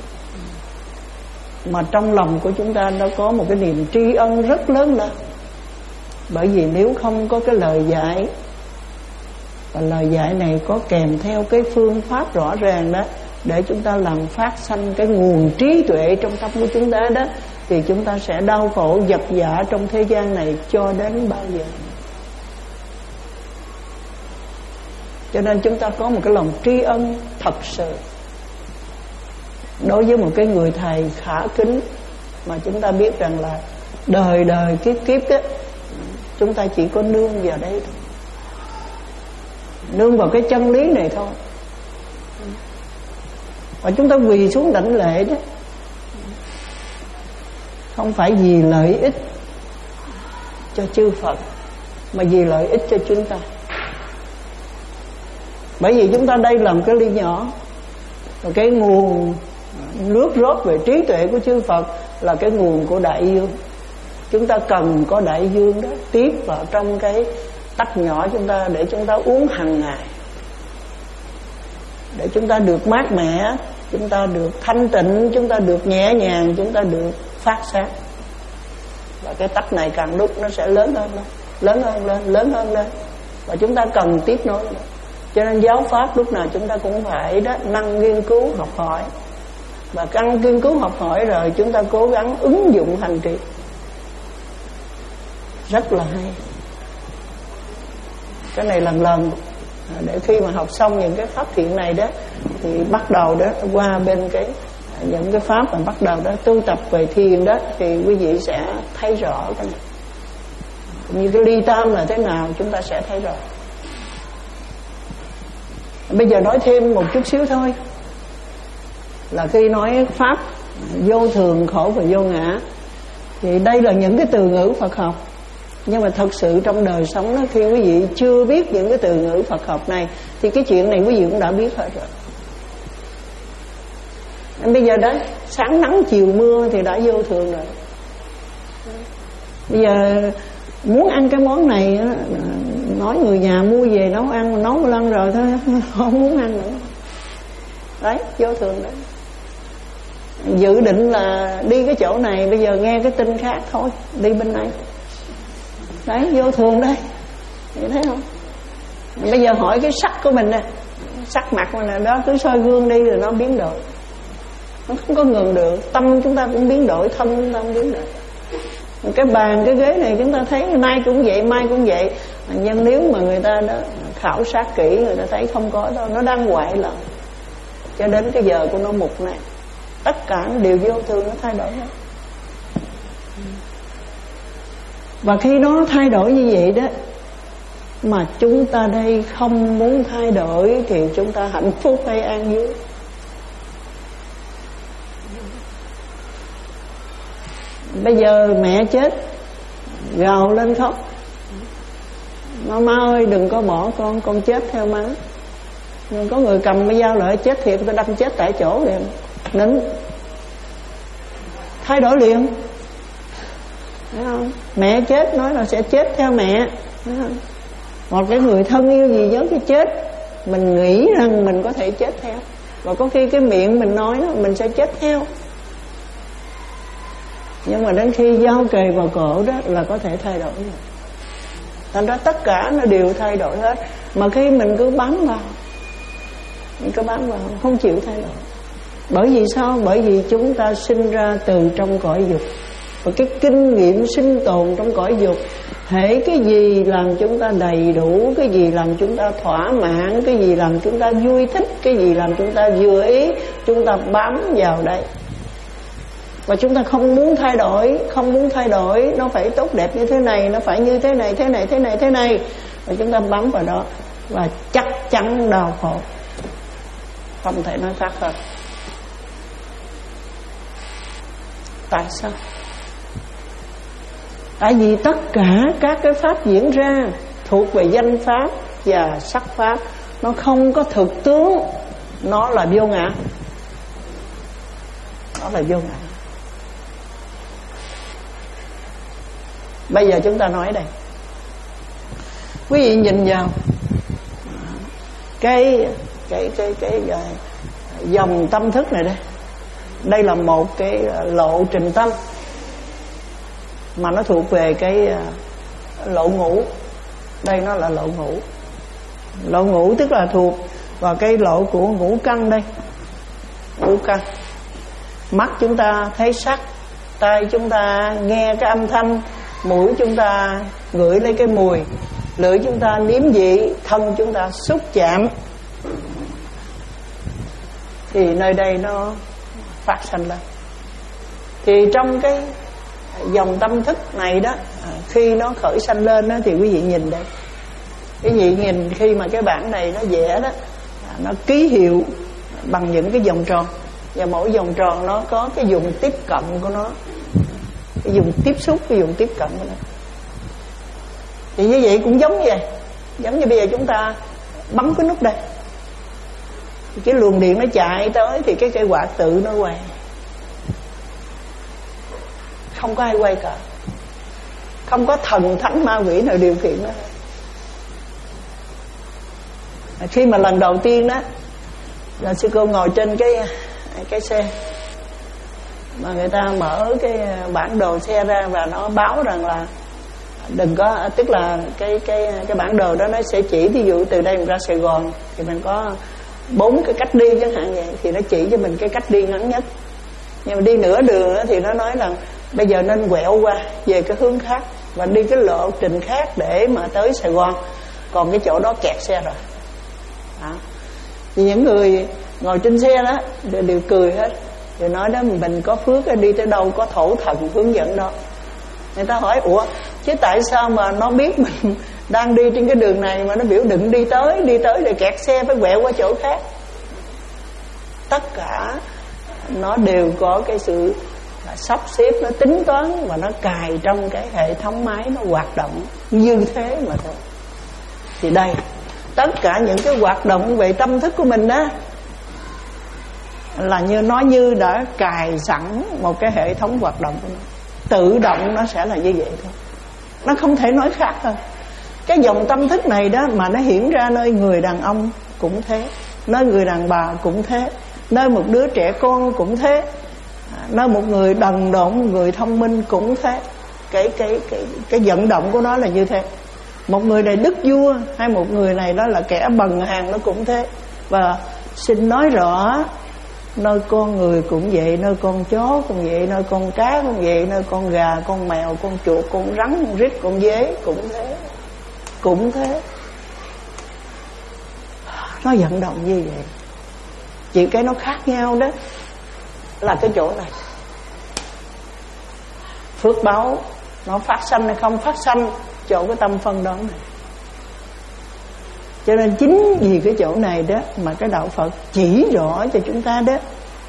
mà trong lòng của chúng ta đã có một cái niềm tri ân rất lớn đó. Bởi vì nếu không có cái lời dạy, và lời dạy này có kèm theo cái phương pháp rõ ràng đó, để chúng ta làm phát sanh cái nguồn trí tuệ trong tâm của chúng ta đó, thì chúng ta sẽ đau khổ vật vã trong thế gian này cho đến bao giờ. Cho nên chúng ta có một cái lòng tri ân thật sự đối với một cái người thầy khả kính, mà chúng ta biết rằng là đời đời kiếp kiếp đó, chúng ta chỉ có nương vào đây thôi, nương vào cái chân lý này thôi. Và chúng ta quỳ xuống đảnh lễ đó không phải vì lợi ích cho chư Phật, mà vì lợi ích cho chúng ta. Bởi vì chúng ta đây làm cái ly nhỏ, và cái nguồn nước rót về trí tuệ của chư Phật là cái nguồn của đại dương. Chúng ta cần có đại dương đó tiếp vào trong cái tách nhỏ chúng ta, để chúng ta uống hàng ngày, để chúng ta được mát mẻ, chúng ta được thanh tịnh, chúng ta được nhẹ nhàng, chúng ta được phát sáng. Và cái tách này càng lúc nó sẽ lớn hơn lên, lớn hơn lên, lớn hơn lên, và chúng ta cần tiếp nối. Cho nên giáo pháp lúc nào chúng ta cũng phải đó năng nghiên cứu học hỏi, và căn nghiên cứu học hỏi rồi chúng ta cố gắng ứng dụng hành trì, rất là hay. Cái này lần lần để khi mà học xong những cái pháp thiện này đó thì bắt đầu đó qua bên cái những cái pháp mà bắt đầu đó tu tập về thiền đó thì quý vị sẽ thấy rõ cái này. Như cái ly tam là thế nào chúng ta sẽ thấy rõ. Bây giờ nói thêm một chút xíu thôi, là khi nói pháp vô thường, khổ và vô ngã, thì đây là những cái từ ngữ Phật học. Nhưng mà thật sự trong đời sống đó, khi quý vị chưa biết những cái từ ngữ Phật học này thì cái chuyện này quý vị cũng đã biết hết rồi. Bây giờ đó sáng nắng chiều mưa thì đã vô thường rồi. Bây giờ muốn ăn cái món này, nói người nhà mua về nấu ăn, nấu một lần rồi thôi không muốn ăn nữa. Đấy, vô thường đấy. Dự định là đi cái chỗ này, bây giờ nghe cái tin khác thôi, đi bên này. Đấy, vô thường đây. Vậy thấy không? Bây giờ hỏi cái sắc của mình nè, sắc mặt mình nè, đó cứ soi gương đi rồi nó biến đổi. Nó không có ngừng được. Tâm chúng ta cũng biến đổi, thân chúng ta cũng biến đổi. Cái bàn, cái ghế này chúng ta thấy nay cũng vậy, mai cũng vậy. Nhưng nếu mà người ta đó khảo sát kỹ, người ta thấy không có đâu, nó đang hoại lại. Cho đến cái giờ của nó mục này, tất cả đều vô thường, nó thay đổi hết. Và khi nó thay đổi như vậy đó, mà chúng ta đây không muốn thay đổi thì chúng ta hạnh phúc hay an vui? Bây giờ mẹ chết, gào lên khóc, nó má ơi đừng có bỏ con, con chết theo má. Nhưng có người cầm cái dao lại chết thiệt, tôi đâm chết tại chỗ liền, nín, thay đổi liền. Thấy không? Mẹ chết nói là sẽ chết theo mẹ. Thấy không? Hoặc cái người thân yêu gì nhớ cái chết, mình nghĩ rằng mình có thể chết theo, và có khi cái miệng mình nói đó, mình sẽ chết theo. Nhưng mà đến khi dao kề vào cổ đó là có thể thay đổi rồi. Thành ra tất cả nó đều thay đổi hết. Mà khi mình cứ bám vào, mình cứ bám vào, không chịu thay đổi. Bởi vì sao? Bởi vì chúng ta sinh ra từ trong cõi dục. Và cái kinh nghiệm sinh tồn trong cõi dục, hễ cái gì làm chúng ta đầy đủ, cái gì làm chúng ta thỏa mãn, cái gì làm chúng ta vui thích, cái gì làm chúng ta vừa ý, chúng ta bám vào đây. Và chúng ta không muốn thay đổi, không muốn thay đổi, nó phải tốt đẹp như thế này, nó phải như thế này, thế này, thế này, thế này. Và chúng ta bám vào đó và chắc chắn đau khổ, không thể nói khác hơn. Tại sao? Tại vì tất cả các cái pháp diễn ra thuộc về danh pháp và sắc pháp, nó không có thực tướng, nó là vô ngã. Nó là vô ngã. Bây giờ chúng ta nói đây, quý vị nhìn vào cái cái cái cái, cái dòng tâm thức này đây. Đây là một cái lộ trình tâm mà nó thuộc về cái lộ ngũ. Đây nó là lộ ngũ. Lộ ngũ tức là thuộc vào cái lộ của ngũ căn đây. Ngũ căn. Mắt chúng ta thấy sắc, tai chúng ta nghe cái âm thanh, mũi chúng ta ngửi lấy cái mùi, lưỡi chúng ta nếm vị, thân chúng ta xúc chạm. Thì nơi đây nó phát sanh lên. Thì trong cái dòng tâm thức này đó, khi nó khởi sanh lên đó, thì quý vị nhìn đây, quý vị nhìn khi mà cái bảng này nó vẽ đó, nó ký hiệu bằng những cái vòng tròn, và mỗi vòng tròn nó có cái vùng tiếp cận của nó, cái vùng tiếp xúc, cái vùng tiếp cận của nó. Thì như vậy cũng giống như vậy, giống như bây giờ chúng ta bấm cái nút đây, cái luồng điện nó chạy tới thì cái cây quạt tự nó quay, không có ai quay cả, không có thần thánh ma quỷ nào điều khiển nó. Khi mà lần đầu tiên đó là sư cô ngồi trên cái cái xe mà người ta mở cái bản đồ xe ra và nó báo rằng là đừng có, tức là cái cái cái bản đồ đó nó sẽ chỉ, ví dụ từ đây mình ra Sài Gòn thì mình có bốn cái cách đi chẳng hạn vậy, thì nó chỉ cho mình cái cách đi ngắn nhất. Nhưng mà đi nửa đường đó, thì nó nói là bây giờ nên quẹo qua về cái hướng khác và đi cái lộ trình khác để mà tới Sài Gòn. còn cái chỗ đó kẹt xe rồi. Đó. Thì những người ngồi trên xe đó đều, đều cười hết, đều nói đó mình có phước đi tới đâu có thổ thần hướng dẫn đó. Người ta hỏi ủa chứ tại sao mà nó biết mình đang đi trên cái đường này mà nó biểu đừng đi tới, đi tới rồi kẹt xe phải quẹo qua chỗ khác. Tất cả nó đều có cái sự sắp xếp, nó tính toán và nó cài trong cái hệ thống máy nó hoạt động như thế mà thôi. Thì đây, tất cả những cái hoạt động về tâm thức của mình đó là như nó như đã cài sẵn một cái hệ thống hoạt động của nó. Tự động nó sẽ là như vậy thôi, nó không thể nói khác thôi. Cái dòng tâm thức này đó mà nó hiện ra nơi người đàn ông cũng thế, nơi người đàn bà cũng thế, nơi một đứa trẻ con cũng thế, nơi một người đần độn, người thông minh cũng thế. Cái cái cái cái vận động của nó là như thế. Một người này đức vua hay một người này đó là kẻ bần hàn nó cũng thế. Và xin nói rõ, nơi con người cũng vậy, nơi con chó cũng vậy, nơi con cá cũng vậy, nơi con gà, con mèo, con chuột, con rắn, con rít, con dế cũng thế. Cũng thế. Nó vận động như vậy. Chỉ cái nó khác nhau đó là cái chỗ này. Phước báo nó phát sanh hay không phát sanh chỗ cái tâm phân đoán này. Cho nên chính vì cái chỗ này đó mà cái đạo Phật chỉ rõ cho chúng ta đó,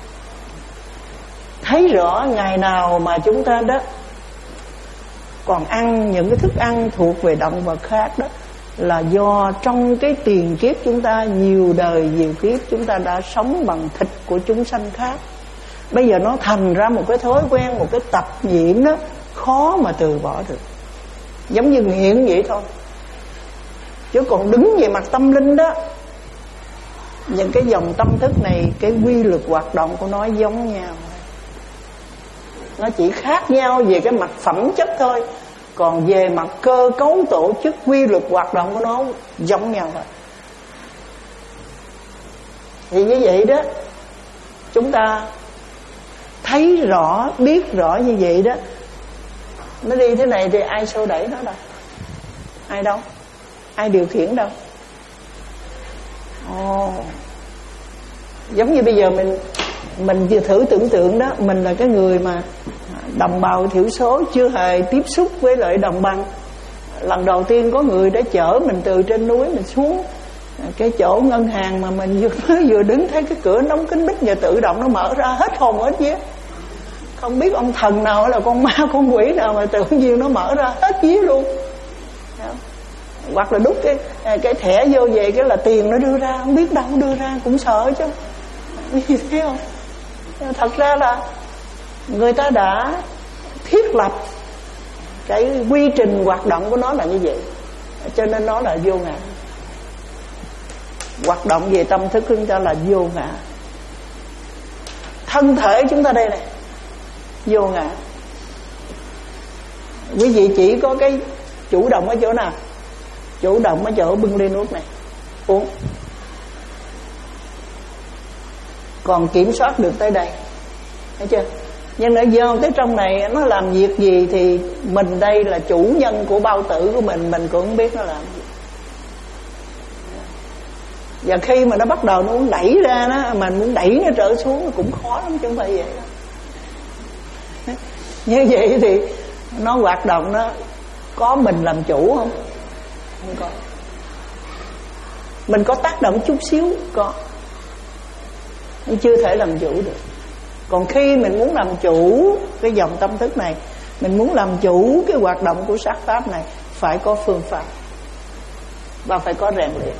thấy rõ ngày nào mà chúng ta đó còn ăn những cái thức ăn thuộc về động vật khác đó là do trong cái tiền kiếp chúng ta, nhiều đời nhiều kiếp chúng ta đã sống bằng thịt của chúng sanh khác. Bây giờ nó thành ra một cái thói quen, một cái tập nhiễm đó khó mà từ bỏ được. Giống như nghiện vậy thôi. Chứ còn đứng về mặt tâm linh đó, những cái dòng tâm thức này, cái quy luật hoạt động của nó giống nhau. Nó chỉ khác nhau về cái mặt phẩm chất thôi. Còn về mặt cơ cấu tổ chức, quy luật hoạt động của nó giống nhau thôi. Thì như vậy đó, chúng ta thấy rõ, biết rõ như vậy đó, nó đi thế này thì ai xô đẩy nó đâu? Ai đâu? Ai điều khiển đâu? Ồ, giống như bây giờ mình mình vừa thử tưởng tượng đó, mình là cái người mà đồng bào thiểu số, chưa hề tiếp xúc với lại đồng bằng. Lần đầu tiên có người đã chở mình từ trên núi mình xuống cái chỗ ngân hàng mà mình vừa vừa đứng thấy cái cửa đóng kín bích, giờ tự động nó mở ra, hết hồn hết vía. Không biết ông thần nào là con ma con quỷ nào mà tự nhiên nó mở ra hết vía luôn. Hoặc là đút cái cái thẻ vô về cái là tiền nó đưa ra, không biết đâu đưa ra, cũng sợ chứ. Như thế không? Thật ra là người ta đã thiết lập cái quy trình hoạt động của nó là như vậy, cho nên nó là vô ngã. Hoạt động về tâm thức chúng ta là vô ngã. Thân thể chúng ta đây này vô ngã. Quý vị chỉ có cái chủ động ở chỗ nào? Chủ động ở chỗ bưng ly nước này uống, còn kiểm soát được tới đây, thấy chưa? Nhưng nó vô tới trong này nó làm việc gì thì mình đây là chủ nhân của bao tử của mình, mình cũng không biết nó làm gì. Và khi mà nó bắt đầu nó muốn đẩy ra đó, mà muốn đẩy nó trở xuống nó cũng khó lắm chứ không phải vậy đâu. Như vậy thì nó hoạt động nó có mình làm chủ không? Không có. Mình có tác động chút xíu có, nhưng chưa thể làm chủ được. Còn khi mình muốn làm chủ cái dòng tâm thức này, mình muốn làm chủ cái hoạt động của sát pháp này, phải có phương pháp và phải có rèn luyện.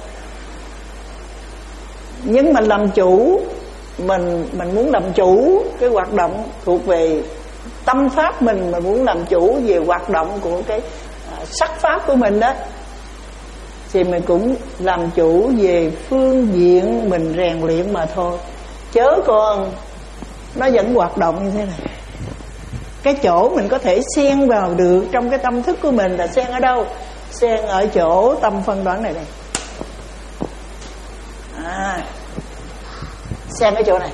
Nhưng mình làm chủ, mình mình muốn làm chủ cái hoạt động thuộc về tâm pháp mình, mình muốn làm chủ về hoạt động của cái uh, sắc pháp của mình đó, thì mình cũng làm chủ về phương diện mình rèn luyện mà thôi. Chớ còn nó vẫn hoạt động như thế này. Cái chỗ mình có thể xen vào được trong cái tâm thức của mình là xen ở đâu? Xen ở chỗ tâm phân đoán này này. À, xen ở chỗ này.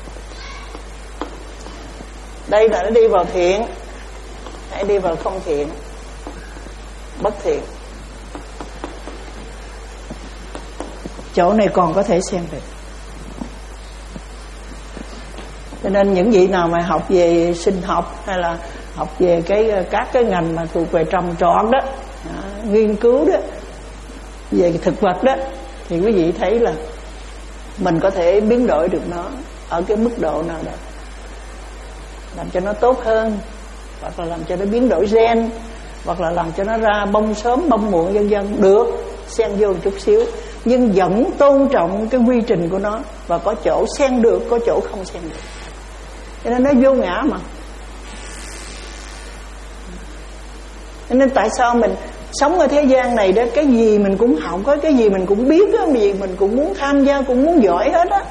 Đây là nó đi vào thiện, hãy đi vào không thiện, bất thiện. chỗ này còn có thể xen được. Cho nên những vị nào mà học về sinh học hay là học về cái các cái ngành mà thuộc về trồng trọt đó, đó, nghiên cứu đó về thực vật đó, thì quý vị thấy là mình có thể biến đổi được nó ở cái mức độ nào đó, làm cho nó tốt hơn, hoặc là làm cho nó biến đổi gen, hoặc là làm cho nó ra bông sớm bông muộn vân vân, được xen vô một chút xíu, nhưng vẫn tôn trọng cái quy trình của nó, và có chỗ xen được, có chỗ không xen được. Cho nên nó vô ngã mà. Cho nên tại sao mình sống ở thế gian này đó, cái gì mình cũng học, có cái gì mình cũng biết, cái gì mình cũng muốn tham gia, cũng muốn giỏi hết á.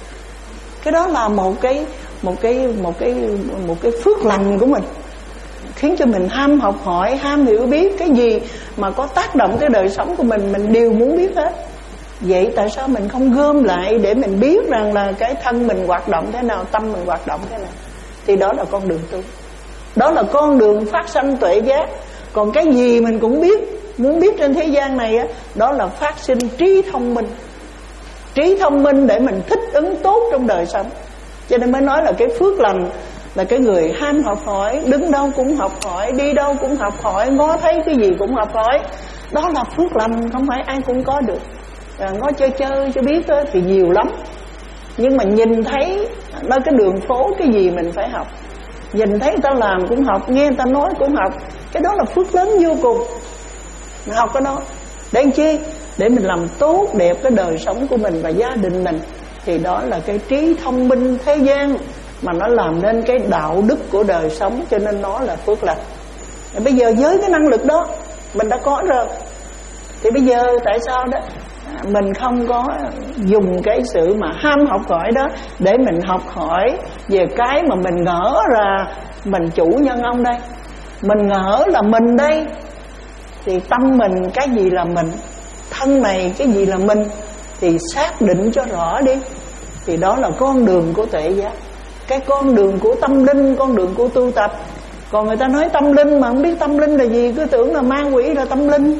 Cái đó là một cái một cái một cái một cái phước lành của mình, khiến cho mình ham học hỏi, ham hiểu biết. Cái gì mà có tác động cái đời sống của mình, mình đều muốn biết hết. Vậy tại sao mình không gom lại để mình biết rằng là cái thân mình hoạt động thế nào, tâm mình hoạt động thế nào? Thì đó là con đường tu, đó là con đường phát sanh tuệ giác. Còn cái gì mình cũng biết, muốn biết trên thế gian này á, đó là phát sinh trí thông minh. Trí thông minh để mình thích ứng tốt trong đời sống. Cho nên mới nói là cái phước lành là cái người ham học hỏi, đứng đâu cũng học hỏi, đi đâu cũng học hỏi, ngó thấy cái gì cũng học hỏi. Đó là phước lành, không phải ai cũng có được. À, ngó chơi chơi cho biết đó, thì nhiều lắm. Nhưng mà nhìn thấy nơi cái đường phố cái gì mình phải học, nhìn thấy người ta làm cũng học, nghe người ta nói cũng học. Cái đó là phước lớn vô cùng. Mình học cái đó để làm chi? Để mình làm tốt đẹp cái đời sống của mình và gia đình mình. Thì đó là cái trí thông minh thế gian, mà nó làm nên cái đạo đức của đời sống. Cho nên nó là phước lành. Bây giờ với cái năng lực đó mình đã có rồi, thì bây giờ tại sao đó mình không có dùng cái sự mà ham học hỏi đó để mình học hỏi về cái mà mình ngỡ là mình chủ nhân ông đây, mình ngỡ là mình đây. Thì tâm mình cái gì là mình, thân này cái gì là mình, thì xác định cho rõ đi. Thì đó là con đường của tuệ giác, cái con đường của tâm linh, con đường của tu tập. Còn người ta nói tâm linh mà không biết tâm linh là gì, cứ tưởng là ma quỷ là tâm linh.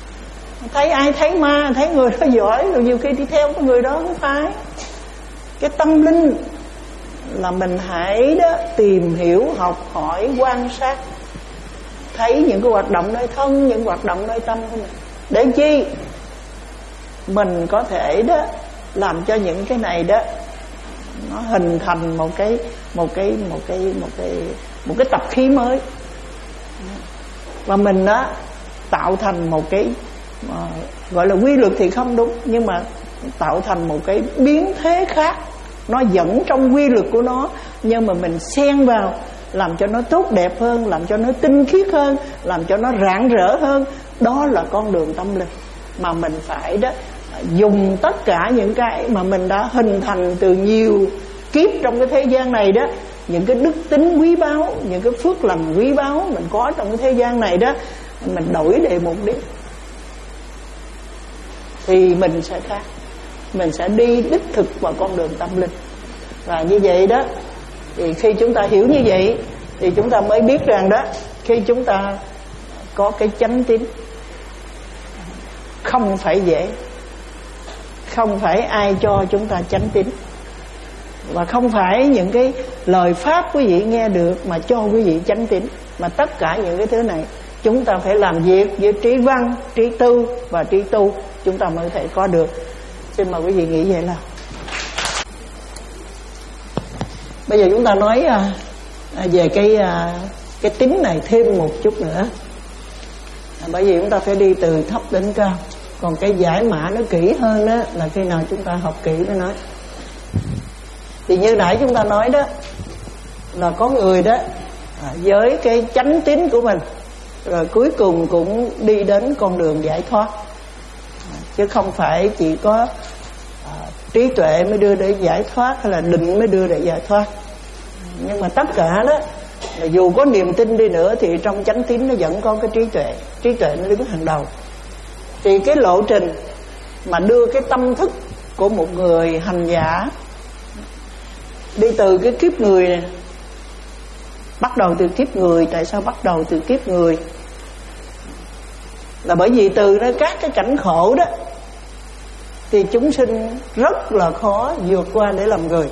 Thấy ai thấy ma, thấy người đó giỏi, rồi nhiều khi đi theo cái người đó. Không phải. Cái tâm linh là mình hãy đó tìm hiểu, học hỏi, quan sát, thấy những cái hoạt động nơi thân, những hoạt động nơi tâm của mình. Để chi? Mình có thể đó làm cho những cái này đó nó hình thành một cái một cái một cái một cái một cái tập khí mới, và mình đó tạo thành một cái uh, gọi là quy luật thì không đúng, nhưng mà tạo thành một cái biến thế khác. Nó vẫn trong quy luật của nó, nhưng mà mình xen vào làm cho nó tốt đẹp hơn, làm cho nó tinh khiết hơn, làm cho nó rạng rỡ hơn. Đó là con đường tâm linh mà mình phải đó dùng tất cả những cái mà mình đã hình thành từ nhiều kiếp trong cái thế gian này đó, những cái đức tính quý báu, những cái phước lành quý báu mình có trong cái thế gian này đó, mình đổi đề mục đi thì mình sẽ khác. Mình sẽ đi đích thực vào con đường tâm linh. Và như vậy đó, thì khi chúng ta hiểu như vậy thì chúng ta mới biết rằng đó, khi chúng ta có cái chánh tín không phải dễ, không phải ai cho chúng ta chánh tín, và không phải những cái lời pháp quý vị nghe được mà cho quý vị chánh tín, mà tất cả những cái thứ này chúng ta phải làm việc với trí văn, trí tư và trí tu, chúng ta mới thể có được. Xin mời quý vị nghĩ vậy là. Bây giờ chúng ta nói à, về cái à, cái tính này thêm một chút nữa, à, bởi vì chúng ta phải đi từ thấp đến cao. Còn cái giải mã nó kỹ hơn đó là khi nào chúng ta học kỹ mới nói. Thì như nãy chúng ta nói đó, là có người đó à, với cái chánh tín của mình rồi cuối cùng cũng đi đến con đường giải thoát, à, chứ không phải chỉ có à, trí tuệ mới đưa để giải thoát, hay là định mới đưa để giải thoát. Nhưng mà tất cả đó là dù có niềm tin đi nữa thì trong chánh tín nó vẫn có cái trí tuệ. Trí tuệ nó đứng hàng đầu. Thì cái lộ trình mà đưa cái tâm thức của một người hành giả đi từ cái kiếp người này, bắt đầu từ kiếp người. Tại sao bắt đầu từ kiếp người? Là bởi vì từ đó các cái cảnh khổ đó thì chúng sinh rất là khó vượt qua để làm người.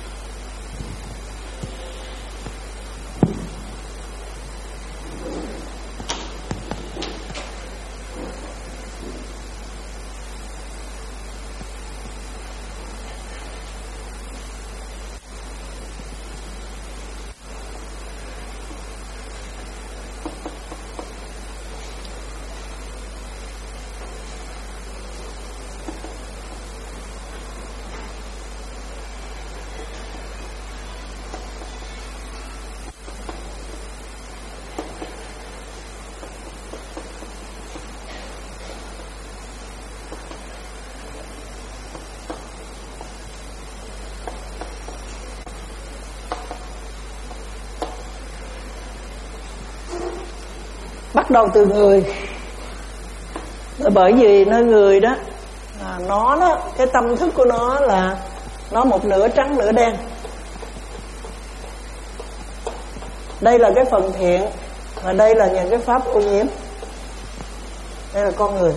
Bắt đầu từ người. Bởi vì nó người đó à, nó đó, cái tâm thức của nó là nó một nửa trắng nửa đen. Đây là cái phần thiện, và đây là những cái pháp ô nhiễm. Đây là con người.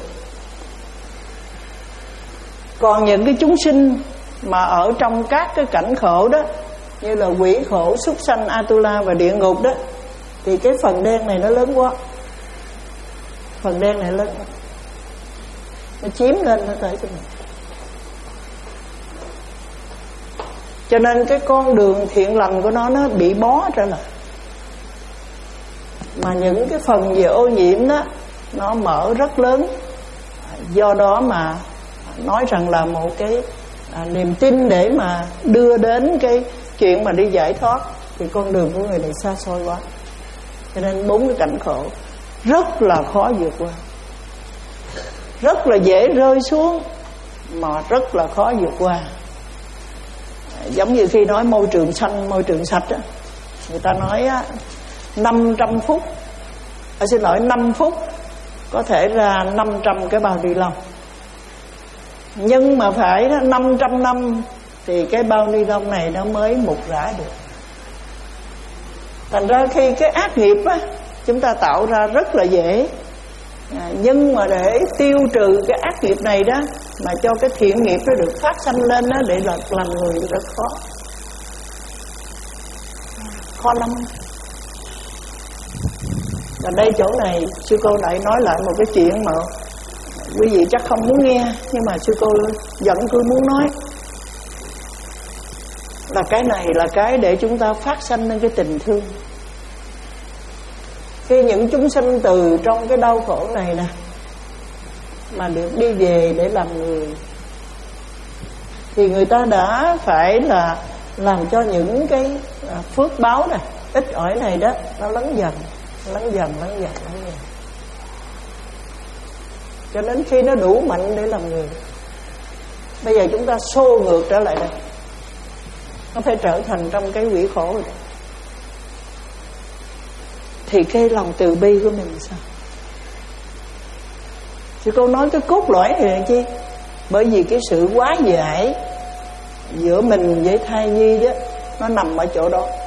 Còn những cái chúng sinh mà ở trong các cái cảnh khổ đó, như là quỷ khổ, súc sanh, Atula và địa ngục đó, thì cái phần đen này nó lớn quá. Phần đen này lớn quá, nó chiếm lên nó tới cho mình. Cho nên cái con đường thiện lành của nó nó bị bó trở lại. Mà những cái phần về ô nhiễm đó nó mở rất lớn. Do đó mà nói rằng là một cái à, niềm tin để mà đưa đến cái chuyện mà đi giải thoát, thì con đường của người này xa xôi quá. Cho nên bốn cái cảnh khổ rất là khó vượt qua, rất là dễ rơi xuống, mà rất là khó vượt qua. Giống như khi nói môi trường xanh, môi trường sạch á, người ta nói á, năm trăm phút, à, xin lỗi năm phút có thể ra năm trăm cái bao ni lông. Nhưng mà phải năm trăm năm thì cái bao ni lông này nó mới mục rã được. Thành ra khi cái ác nghiệp á, chúng ta tạo ra rất là dễ, à, nhưng mà để tiêu trừ cái ác nghiệp này đó, mà cho cái thiện nghiệp nó được phát sanh lên đó, để là làm người rất khó. Khó lắm. Và đây chỗ này sư cô lại nói lại một cái chuyện mà quý vị chắc không muốn nghe, nhưng mà sư cô vẫn cứ muốn nói. Là cái này là cái để chúng ta phát sanh lên cái tình thương. Khi những chúng sinh từ trong cái đau khổ này nè mà được đi về để làm người, thì người ta đã phải là làm cho những cái phước báo này, ít ỏi này đó, nó lớn dần, lớn dần, lớn dần, lớn dần. Cho đến khi nó đủ mạnh để làm người. Bây giờ chúng ta xô ngược trở lại đây, nó phải trở thành trong cái quỷ khổ rồi. Thì cái lòng từ bi của mình sao? Chứ cô nói cái cốt lõi này là chi? Bởi vì cái sự quá giải giữa mình với thai nhi đó, nó nằm ở chỗ đó.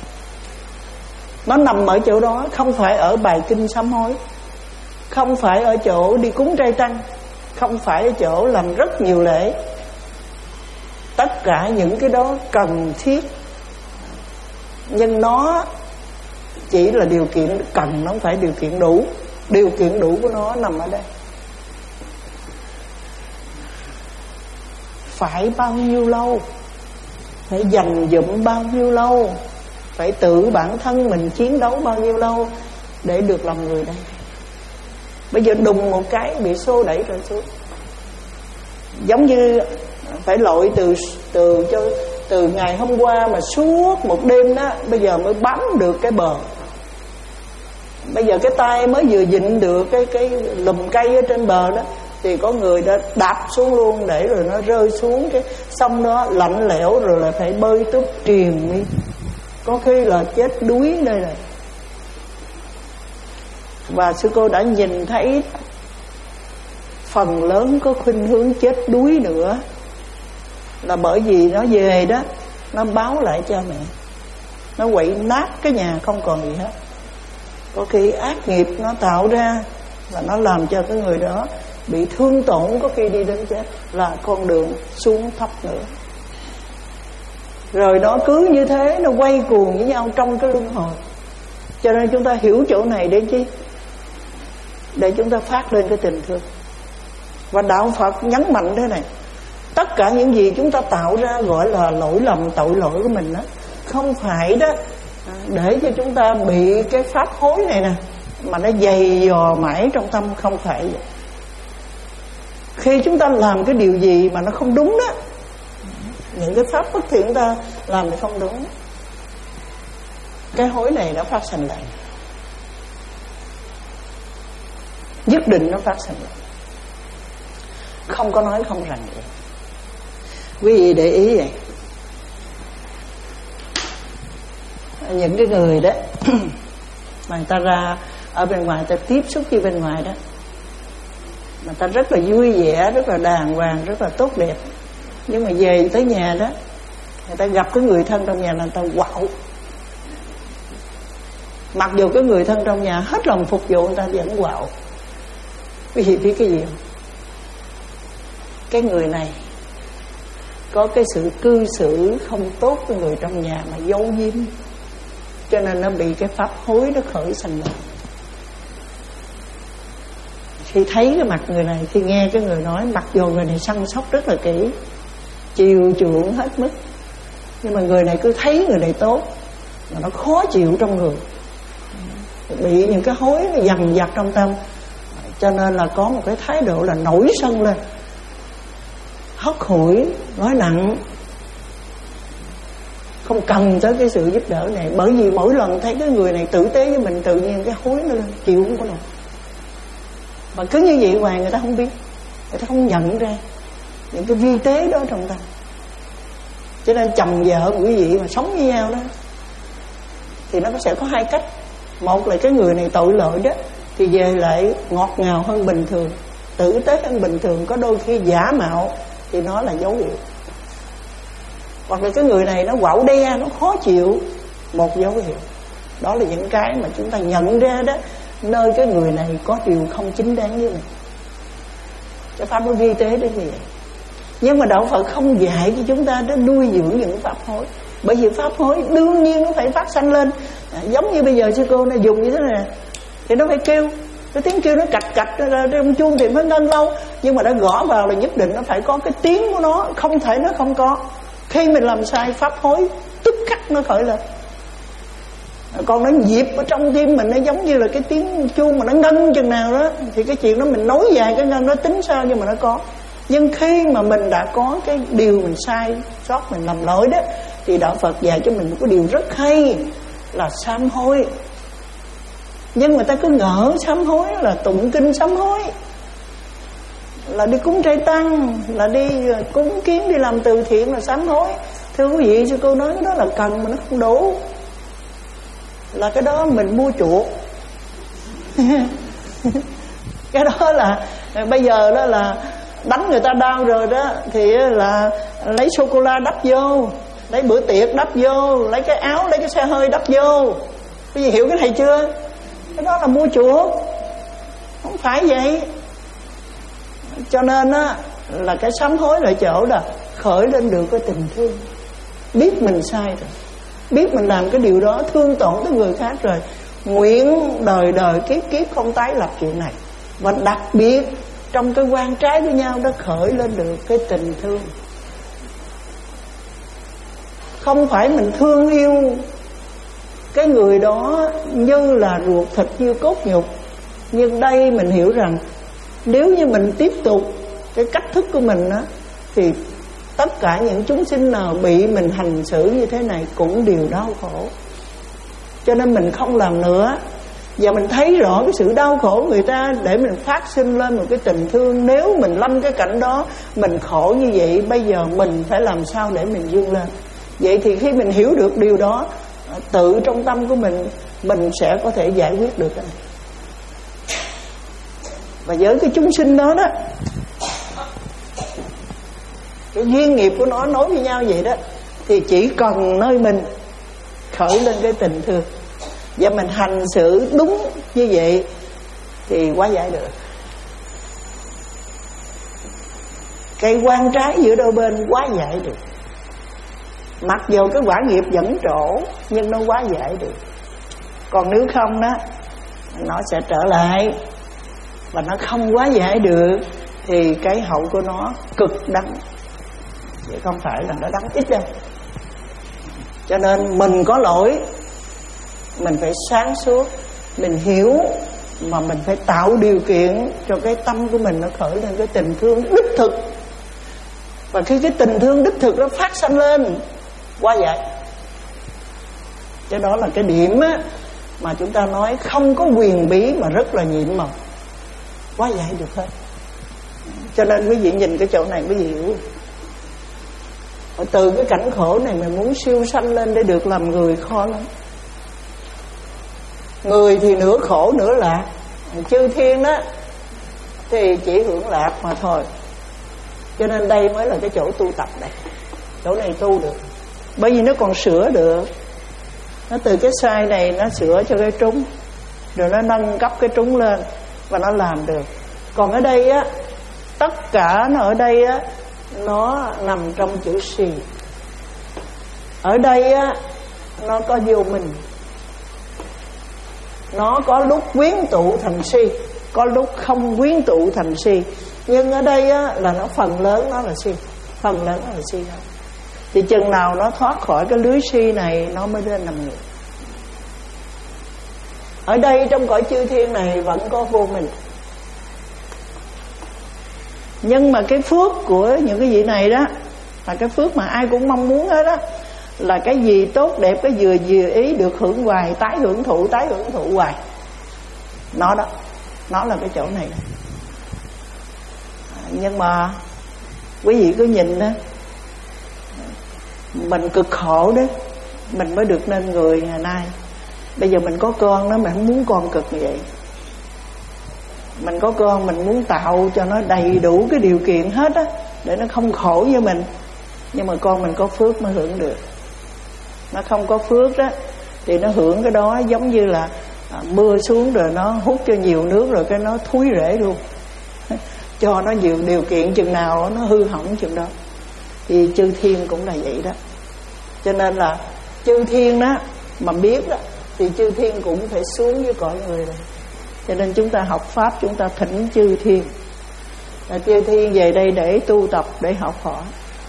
Nó nằm ở chỗ đó, không phải ở bài kinh sám hối, không phải ở chỗ đi cúng trai tăng, không phải ở chỗ làm rất nhiều lễ. Tất cả những cái đó cần thiết, nhưng nó chỉ là điều kiện cần, nó không phải điều kiện đủ. Điều kiện đủ của nó nằm ở đây. Phải bao nhiêu lâu, phải dành dụm bao nhiêu lâu, phải tự bản thân mình chiến đấu bao nhiêu lâu để được làm người đây. Bây giờ đùng một cái bị xô đẩy rồi xuống. Giống như phải lội từ từ cho từ ngày hôm qua mà suốt một đêm đó, bây giờ mới bám được cái bờ. Bây giờ cái tay mới vừa dịnh được cái cái lùm cây ở trên bờ đó, thì có người đã đạp xuống luôn, để rồi nó rơi xuống cái sông đó lạnh lẽo, rồi là phải bơi túp triền đi, có khi là chết đuối nơi này. Và sư cô đã nhìn thấy phần lớn có khuynh hướng chết đuối nữa, là bởi vì nó về đó, nó báo lại cho mẹ, nó quậy nát cái nhà không còn gì hết. Có khi ác nghiệp nó tạo ra, và nó làm cho cái người đó bị thương tổn, có khi đi đến chết, là con đường xuống thấp nữa. Rồi nó cứ như thế, nó quay cuồng với nhau trong cái luân hồi. Cho nên chúng ta hiểu chỗ này để chi? Để chúng ta phát lên cái tình thương. Và đạo Phật nhấn mạnh thế này: tất cả những gì chúng ta tạo ra gọi là lỗi lầm, tội lỗi của mình đó, không phải đó để cho chúng ta bị cái pháp hối này nè mà nó dày dò mãi trong tâm. Không phải vậy. Khi chúng ta làm cái điều gì mà nó không đúng đó, những cái pháp bất thiện ta làm thì không đúng, cái hối này nó phát sinh lại, nhất định nó phát sinh lại, không có nói không rằng vậy. Quý vị để ý vậy, những cái người đó mà người ta ra ở bên ngoài, người ta tiếp xúc với bên ngoài đó, mà ta rất là vui vẻ, rất là đàng hoàng, rất là tốt đẹp, nhưng mà về tới nhà đó, người ta gặp cái người thân trong nhà là người ta quạo. Mặc dù cái người thân trong nhà hết lòng phục vụ, người ta vẫn quạo. Quý vị biết cái gì không? Cái người này có cái sự cư xử không tốt với người trong nhà mà giấu giếm, cho nên nó bị cái pháp hối nó khởi sanh lên. Khi thấy cái mặt người này, khi nghe cái người nói, mặc dù người này săn sóc rất là kỹ, chiều chuộng hết mức, nhưng mà người này cứ thấy người này tốt mà nó khó chịu trong người, bị những cái hối nó dằn vặt trong tâm, cho nên là có một cái thái độ là nổi sân lên, hất hủi, nói nặng, không cần tới cái sự giúp đỡ này. Bởi vì mỗi lần thấy cái người này tử tế với mình, tự nhiên cái hối nó lên, chịu không có nổi. Mà cứ như vậy hoài, người ta không biết, người ta không nhận ra những cái vi tế đó trong tâm. Cho nên chồng vợ quý vị mà sống với nhau đó thì nó sẽ có hai cách. Một là cái người này tội lỗi đó thì về lại ngọt ngào hơn bình thường, tử tế hơn bình thường, có đôi khi giả mạo thì nó là dấu hiệu. Hoặc là cái người này nó quạo đe, nó khó chịu, một dấu hiệu. Đó là những cái mà chúng ta nhận ra đó, nơi cái người này có điều không chính đáng với mình. Cái pháp nó vi tế đến như vậy. Nhưng mà đạo Phật không dạy cho chúng ta đó nuôi dưỡng những pháp hối. Bởi vì pháp hối đương nhiên nó phải phát sanh lên. À, giống như bây giờ sư cô này dùng như thế này thì nó phải kêu, cái tiếng kêu nó cạch cạch trong chuông thì mới ngân lâu, nhưng mà đã gõ vào là nhất định nó phải có cái tiếng của nó, không thể nó không có. Khi mình làm sai pháp hối, tức khắc nó khởi lên. Còn nó nhịp ở trong tim mình, nó giống như là cái tiếng chuông mà nó ngân chừng nào đó, thì cái chuyện đó mình nối dài cái ngân nó tính sao, nhưng mà nó có. Nhưng khi mà mình đã có cái điều mình sai sót, mình làm lỗi đó, thì đạo Phật dạy cho mình một cái điều rất hay là sám hối. Nhưng người ta cứ ngỡ sám hối là tụng kinh sám hối, là đi cúng trai tăng, là đi cúng kiến, đi làm từ thiện là sám hối. Thưa quý vị, sư cô nói cái đó là cần mà nó không đủ, là cái đó mình mua chuộc. Cái đó là bây giờ đó là đánh người ta đau rồi đó, thì là lấy sô-cô-la đắp vô, lấy bữa tiệc đắp vô, lấy cái áo, lấy cái xe hơi đắp vô. Quý vị hiểu cái này chưa? Cái đó là mua chuộc, không phải vậy. Cho nên á, là cái sám hối là chỗ là khởi lên được cái tình thương, biết mình sai rồi, biết mình làm cái điều đó thương tổn tới người khác rồi, nguyện đời đời kiếp kiếp không tái lập chuyện này. Và đặc biệt trong cái quan trái với nhau đó khởi lên được cái tình thương. Không phải mình thương yêu cái người đó như là ruột thịt, như cốt nhục. Nhưng đây mình hiểu rằng nếu như mình tiếp tục cái cách thức của mình đó, thì tất cả những chúng sinh nào bị mình hành xử như thế này cũng đều đau khổ. Cho nên mình không làm nữa. Và mình thấy rõ cái sự đau khổ người ta để mình phát sinh lên một cái tình thương. Nếu mình lâm cái cảnh đó, mình khổ như vậy, bây giờ mình phải làm sao để mình vươn lên. Vậy thì khi mình hiểu được điều đó, tự trong tâm của mình, mình sẽ có thể giải quyết được cái này. Và với cái chúng sinh đó đó, cái duyên nghiệp của nó nối với nhau vậy đó, thì chỉ cần nơi mình khởi lên cái tình thương và mình hành xử đúng như vậy thì hóa giải được. cây quan trái giữa đôi bên hóa giải được. Mặc dù cái quả nghiệp dẫn trổ nhưng nó hóa giải được. Còn nếu không đó, nó sẽ trở lại và nó không hóa giải được thì cái hậu của nó cực đắng, chứ không phải là nó đắng ít đâu. Cho nên mình có lỗi, mình phải sáng suốt, mình hiểu, mà mình phải tạo điều kiện cho cái tâm của mình nó khởi lên cái tình thương đích thực. Và khi cái tình thương đích thực nó phát sanh lên, hóa giải. Cho đó là cái điểm á, mà chúng ta nói không có quyền bí mà rất là nhiệm màu, hóa giải được hết. Cho nên quý vị nhìn cái chỗ này quý vị hiểu, từ cái cảnh khổ này mình muốn siêu sanh lên để được làm người khó lắm. Người thì nửa khổ nửa lạc, chư thiên đó thì chỉ hưởng lạc mà thôi. Cho nên đây mới là cái chỗ tu tập này. Chỗ này tu được, bởi vì nó còn sửa được. Nó từ cái sai này nó sửa cho cái trúng, rồi nó nâng cấp cái trúng lên và nó làm được. Còn ở đây á, tất cả nó ở đây á, nó nằm trong chữ si. Ở đây á, nó có vô minh. Nó có lúc quyến tụ thành si, có lúc không quyến tụ thành si. Nhưng ở đây á, là nó phần lớn nó là si, phần lớn nó là si thôi. Thì chừng nào nó thoát khỏi cái lưới si này, nó mới lên nằm ngược. Ở đây trong cõi chư thiên này vẫn có vô minh. Nhưng mà cái phước của những cái vị này đó là cái phước mà ai cũng mong muốn hết đó, là cái gì tốt đẹp, cái vừa vừa ý được hưởng hoài, tái hưởng thụ, tái hưởng thụ hoài. Nó đó, nó là cái chỗ này. Nhưng mà quý vị cứ nhìn đó, mình cực khổ đấy, mình mới được nên người ngày nay. Bây giờ mình có con đó, mình không muốn con cực như vậy. Mình có con, mình muốn tạo cho nó đầy đủ cái điều kiện hết á, để nó không khổ như mình. Nhưng mà con mình có phước mới hưởng được. Nó không có phước đó thì nó hưởng cái đó giống như là à, mưa xuống rồi nó hút cho nhiều nước rồi cái nó thúi rễ luôn. Cho nó nhiều điều kiện chừng nào nó hư hỏng chừng đó. Thì chư thiên cũng là vậy đó. Cho nên là chư thiên đó mà biết đó thì chư thiên cũng phải xuống với cõi người rồi. Cho nên chúng ta học pháp, chúng ta thỉnh chư thiên. Là chư thiên về đây để tu tập, để học hỏi.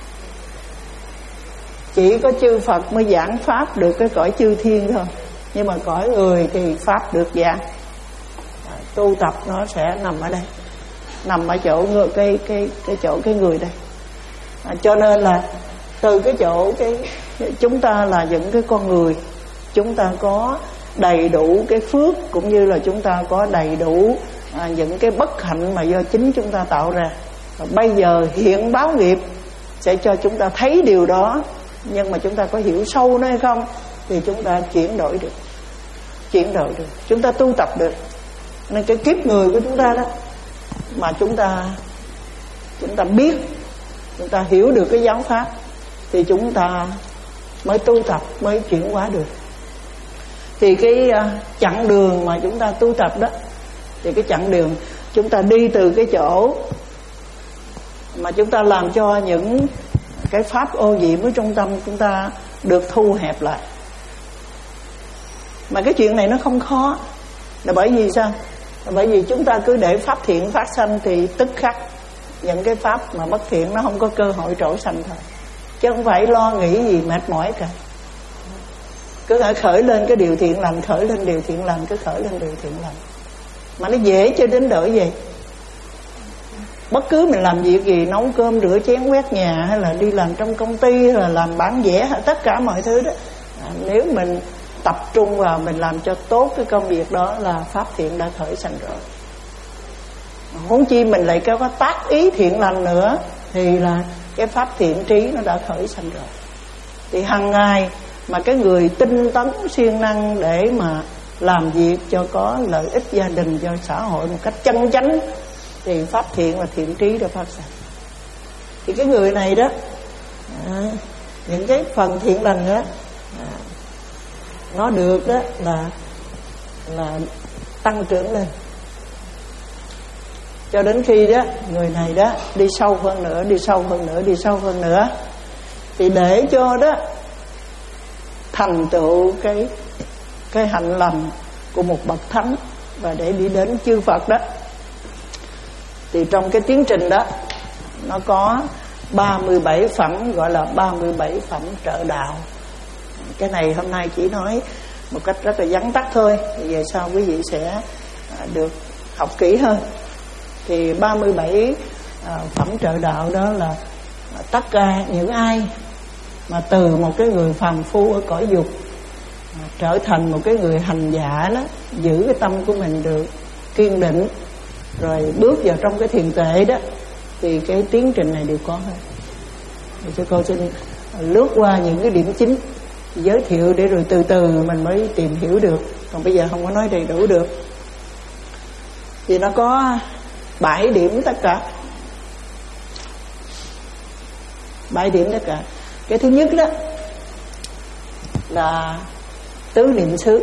Chỉ có chư Phật mới giảng pháp được cái cõi chư thiên thôi. Nhưng mà cõi người thì pháp được giảng. Tu tập nó sẽ nằm ở đây, nằm ở chỗ người, cái cái cái chỗ cái người đây. À, cho nên là từ cái chỗ cái chúng ta là những cái con người, chúng ta có đầy đủ cái phước, cũng như là chúng ta có đầy đủ à, những cái bất hạnh mà do chính chúng ta tạo ra. Và bây giờ hiện báo nghiệp sẽ cho chúng ta thấy điều đó. Nhưng mà chúng ta có hiểu sâu nó hay không thì chúng ta chuyển đổi được, chuyển đổi được, chúng ta tu tập được. Nên cái kiếp người của chúng ta đó mà chúng ta chúng ta biết, chúng ta hiểu được cái giáo pháp thì chúng ta mới tu tập, mới chuyển hóa được. Thì cái uh, chặng đường mà chúng ta tu tập đó, thì cái chặng đường chúng ta đi từ cái chỗ mà chúng ta làm cho những cái pháp ô nhiễm ở trong tâm chúng ta được thu hẹp lại. Mà cái chuyện này nó không khó. Là bởi vì sao? Là bởi vì chúng ta cứ để pháp thiện phát sanh thì tức khắc những cái pháp mà bất thiện nó không có cơ hội trổ sanh thôi. Chứ không phải lo nghĩ gì mệt mỏi cả. Cứ phải khởi lên cái điều thiện lành, khởi lên điều thiện lành, cứ khởi lên điều thiện lành. Mà nó dễ cho đến đổi vậy. Bất cứ mình làm việc gì, nấu cơm, rửa chén, quét nhà, hay là đi làm trong công ty, hay là làm bản vẽ, hay tất cả mọi thứ đó, à, nếu mình tập trung vào mình làm cho tốt cái công việc đó là pháp thiện đã khởi sanh rồi. Huống chi mình lại có tác ý thiện lành nữa thì là cái pháp thiện trí nó đã khởi sanh rồi. Thì hàng ngày mà cái người tinh tấn siêng năng để mà làm việc cho có lợi ích gia đình, cho xã hội một cách chân chánh thì pháp thiện và thiện trí đã phát sinh. Thì cái người này đó à, những cái phần thiện lành đó à, nó được đó là là tăng trưởng lên. cho đến khi đó người này đó đi sâu hơn nữa, đi sâu hơn nữa, đi sâu hơn nữa, thì để cho đó thành tựu cái cái hạnh lành của một bậc thánh và để đi đến chư Phật đó, thì trong cái tiến trình đó nó có ba mươi bảy phẩm, gọi là ba mươi bảy phẩm trợ đạo. Cái này hôm nay chỉ nói một cách rất là vắn tắt thôi, thì về sau quý vị sẽ được học kỹ hơn. Thì ba mươi bảy phẩm trợ đạo đó là tất cả những ai mà từ một cái người phàm phu ở cõi dục trở thành một cái người hành giả đó, giữ cái tâm của mình được kiên định, rồi bước vào trong cái thiền tuệ đó, thì cái tiến trình này đều có hết. Thì cho cô xin lướt qua những cái điểm chính, giới thiệu để rồi từ từ mình mới tìm hiểu được. Còn bây giờ không có nói đầy đủ được. Thì nó có bảy điểm tất cả. Bảy điểm tất cả. Cái thứ nhất đó là tứ niệm xứ.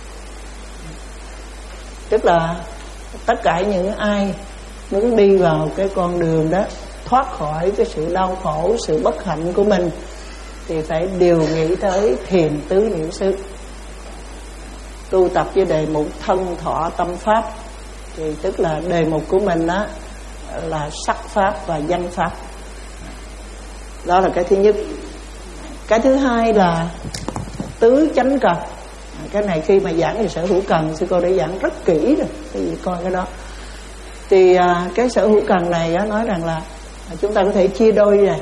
Tức là tất cả những ai muốn đi vào cái con đường đó, thoát khỏi cái sự đau khổ, sự bất hạnh của mình, thì phải đều nghĩ tới thiền tứ niệm xứ. Tu tập với đề mục thân thọ tâm pháp, thì tức là đề mục của mình đó là sắc pháp và danh pháp. Đó là cái thứ nhất. Cái thứ hai là tứ chánh cần. Cái này khi mà giảng về sở hữu cần, sư cô đã giảng rất kỹ rồi, quý vị coi cái đó. Thì à, cái sở hữu cần này á, nói rằng là chúng ta có thể chia đôi này.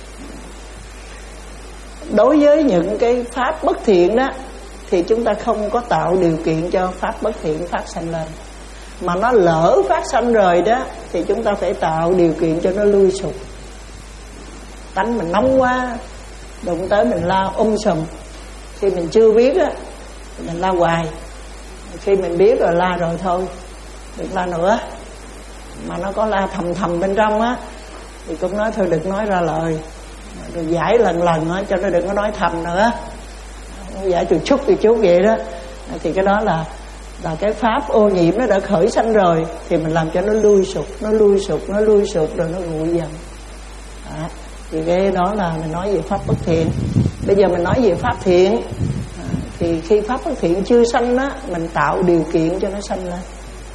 Đối với những cái pháp bất thiện đó, thì chúng ta không có tạo điều kiện cho pháp bất thiện phát sanh lên. Mà nó lỡ phát sanh rồi đó, thì chúng ta phải tạo điều kiện cho nó lui sụp. Tánh mình nóng quá, đụng tới mình la um sùm. Khi mình chưa biết á, mình la hoài. Khi mình biết rồi la rồi thôi, đừng la nữa. Mà nó có la thầm thầm bên trong á, thì cũng nói thôi đừng nói ra lời, rồi giải lần lần á, cho nó đừng có nói thầm nữa. Giải từ chút từ chút vậy đó. Thì cái đó là là cái pháp ô nhiễm nó đã khởi sanh rồi, thì mình làm cho nó lui sụp, nó lui sụp, nó lui sụp rồi nó nguội dần. Đó. Thì cái đó là mình nói về pháp bất thiện. Bây giờ mình nói về pháp thiện. À, thì khi pháp bất thiện chưa sanh á, mình tạo điều kiện cho nó sanh lên.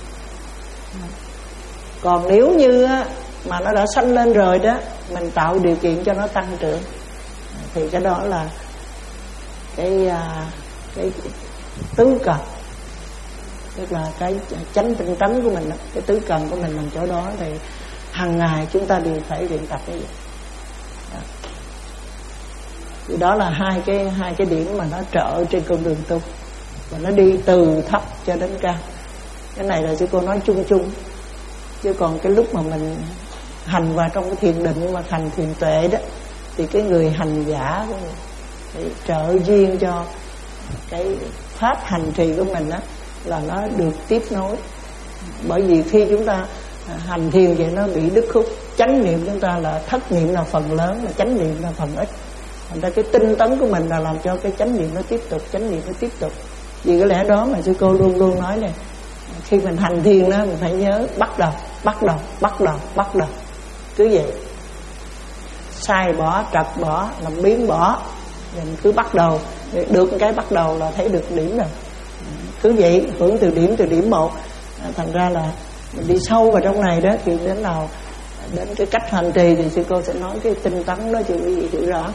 Còn nếu như á, mà nó đã sanh lên rồi đó, mình tạo điều kiện cho nó tăng trưởng, thì cái đó là cái cái tứ cần. Tức là cái chánh tinh tấn của mình, cái tứ cần của mình nằm chỗ đó. Thì hàng ngày chúng ta đều phải luyện tập cái gì đó. Thì đó là hai cái hai cái điểm mà nó trợ trên con đường tu, và nó đi từ thấp cho đến cao. Cái này là sư cô nói chung chung, chứ còn cái lúc mà mình hành vào trong cái thiền định mà thành thiền tuệ đó, thì cái người hành giả của mình thì trợ duyên cho cái pháp hành trì của mình đó, là nó được tiếp nối. Bởi vì khi chúng ta hành thiền vậy nó bị đứt khúc. Chánh niệm chúng ta là thất niệm là phần lớn, mà chánh niệm là phần ít. Thành ra cái tinh tấn của mình là làm cho cái chánh niệm nó tiếp tục, chánh niệm nó tiếp tục. Vì cái lẽ đó mà sư cô luôn luôn nói này, khi mình hành thiền đó, mình phải nhớ bắt đầu, bắt đầu, bắt đầu, bắt đầu. Cứ vậy, sai bỏ, trật bỏ, làm biến bỏ, mình cứ bắt đầu. Được cái bắt đầu là thấy được điểm rồi. Cứ vậy, hưởng từ điểm từ điểm một. Thành ra là mình đi sâu vào trong này đó, thì đến nào đến cái cách hành trì thì sư cô sẽ nói cái tinh tấn đó cho quý vị hiểu rõ.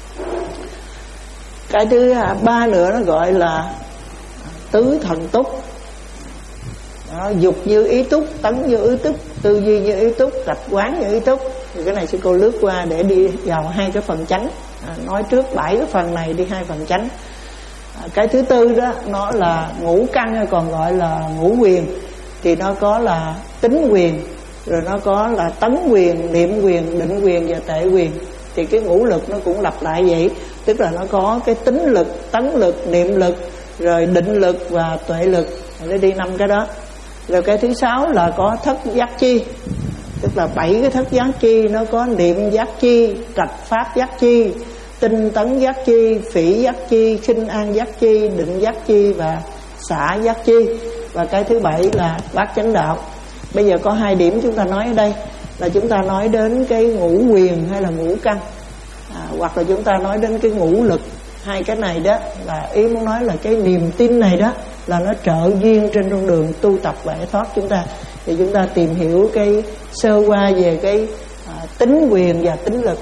Cái thứ ba nữa nó gọi là tứ thần túc. Đó, dục như ý túc, tấn như ý túc, tư duy như ý túc, tập quán như ý túc. Thì cái này sư cô lướt qua để đi vào hai cái phần chánh. À, nói trước bảy cái phần này đi hai phần chánh. À, cái thứ tư đó nó là ngũ căn, hay còn gọi là ngũ quyền. Thì nó có là tính quyền, rồi nó có là tấn quyền, niệm quyền, định quyền và tệ quyền. Thì cái ngũ lực nó cũng lặp lại vậy. Tức là nó có cái tính lực, tấn lực, niệm lực, rồi định lực và tuệ lực. Để đi năm cái đó. Rồi cái thứ sáu là có thất giác chi. Tức là bảy cái thất giác chi. Nó có niệm giác chi, trạch pháp giác chi, tinh tấn giác chi, phỉ giác chi, khinh an giác chi, định giác chi và xả giác chi. Và cái thứ bảy là bát chánh đạo. Bây giờ có hai điểm chúng ta nói ở đây, là chúng ta nói đến cái ngũ quyền hay là ngũ căn, à, hoặc là chúng ta nói đến cái ngũ lực. Hai cái này đó là ý muốn nói là cái niềm tin này đó là nó trợ duyên trên con đường tu tập và giải thoát chúng ta. Thì chúng ta tìm hiểu cái sơ qua về cái à, tính quyền và tính lực.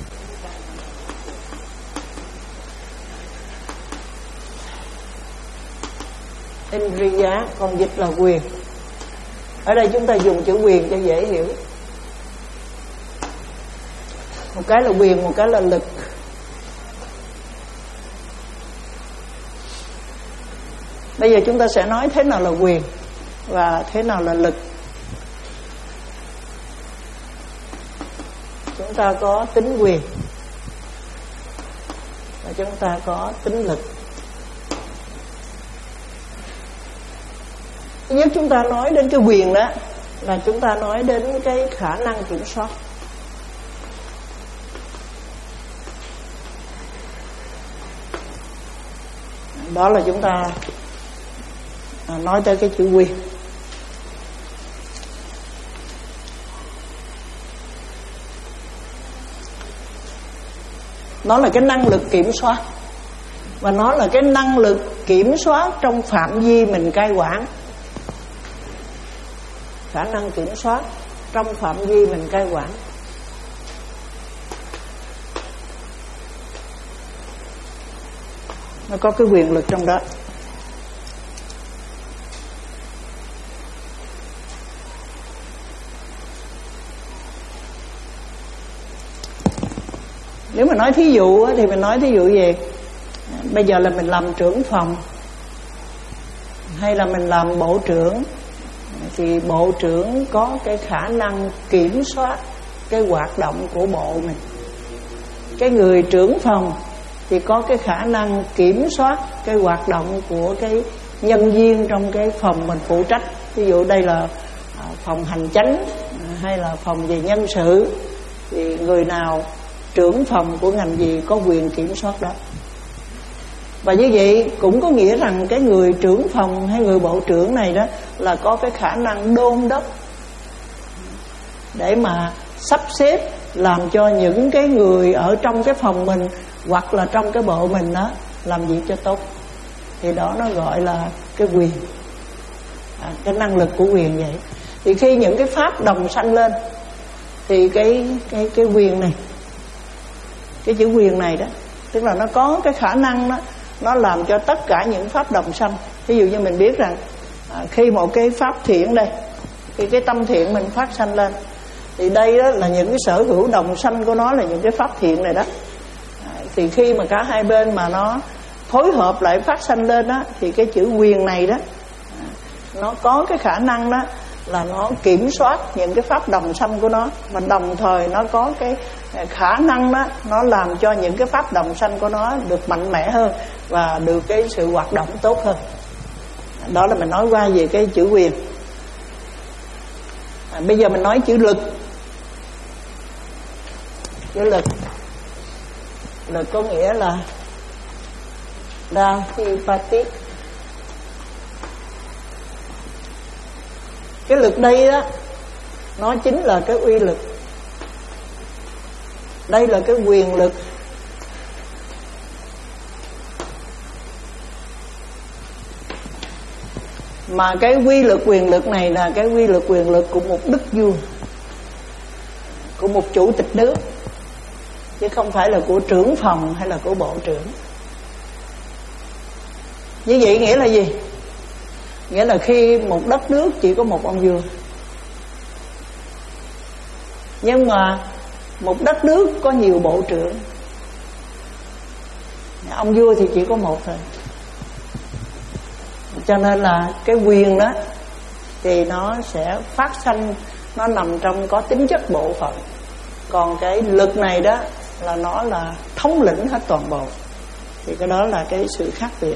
Indriya còn dịch là quyền. Ở đây chúng ta dùng chữ quyền cho dễ hiểu. Một cái là quyền, một cái là lực. Bây giờ chúng ta sẽ nói thế nào là quyền và thế nào là lực. Chúng ta có tính quyền và chúng ta có tính lực. Thứ nhất chúng ta nói đến cái quyền đó là chúng ta nói đến cái khả năng kiểm soát. Đó là chúng ta nói tới cái chữ quyền. Nó là cái năng lực kiểm soát, và nó là cái năng lực kiểm soát trong phạm vi mình cai quản. Khả năng kiểm soát trong phạm vi mình cai quản. Nó có cái quyền lực trong đó. Nếu mà nói thí dụ thì mình nói thí dụ gì? Bây giờ là mình làm trưởng phòng hay là mình làm bộ trưởng, thì bộ trưởng có cái khả năng kiểm soát cái hoạt động của bộ mình. Cái người trưởng phòng thì có cái khả năng kiểm soát cái hoạt động của cái nhân viên trong cái phòng mình phụ trách. Ví dụ đây là phòng hành chánh hay là phòng về nhân sự, thì người nào trưởng phòng của ngành gì có quyền kiểm soát đó. Và như vậy cũng có nghĩa rằng cái người trưởng phòng hay người bộ trưởng này đó là có cái khả năng đôn đốc để mà sắp xếp làm cho những cái người ở trong cái phòng mình hoặc là trong cái bộ mình đó làm việc cho tốt. Thì đó nó gọi là cái quyền, à, cái năng lực của quyền vậy. Thì khi những cái pháp đồng sanh lên thì cái cái cái quyền này, cái chữ quyền này đó, tức là nó có cái khả năng đó, nó làm cho tất cả những pháp đồng sanh. Ví dụ như mình biết rằng à, khi một cái pháp thiện đây, khi cái tâm thiện mình phát sanh lên, thì đây đó là những cái sở hữu đồng sanh của nó là những cái pháp thiện này đó. À, thì khi mà cả hai bên mà nó phối hợp lại phát sanh lên đó, thì cái chữ quyền này đó à, nó có cái khả năng đó là nó kiểm soát những cái pháp đồng sanh của nó, mà đồng thời nó có cái khả năng đó nó làm cho những cái pháp đồng sanh của nó được mạnh mẽ hơn và được cái sự hoạt động tốt hơn. Đó là mình nói qua về cái chữ quyền. À, bây giờ mình nói chữ lực. Chữ lực, lực có nghĩa là Dahipati. Cái lực đây đó nó chính là cái uy lực. Đây là cái quyền lực. Mà cái quy lực quyền lực này là cái quy lực quyền lực của một đức vua, của một chủ tịch nước, chứ không phải là của trưởng phòng hay là của bộ trưởng. Như vậy nghĩa là gì? Nghĩa là khi một đất nước chỉ có một ông vua, nhưng mà một đất nước có nhiều bộ trưởng, ông vua thì chỉ có một thôi. Cho nên là cái quyền đó thì nó sẽ phát sanh, nó nằm trong có tính chất bộ phận. Còn cái lực này đó là nó là thống lĩnh hết toàn bộ. Thì cái đó là cái sự khác biệt.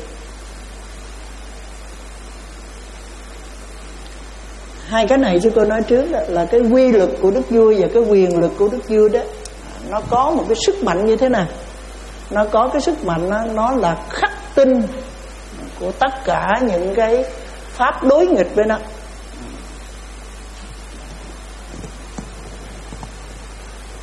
Hai cái này chứ cô nói trước đó, là cái quy lực của đức vua và cái quyền lực của đức vua đó, nó có một cái sức mạnh như thế nào? Nó có cái sức mạnh đó, nó là khắc tinh của tất cả những cái pháp đối nghịch với nó.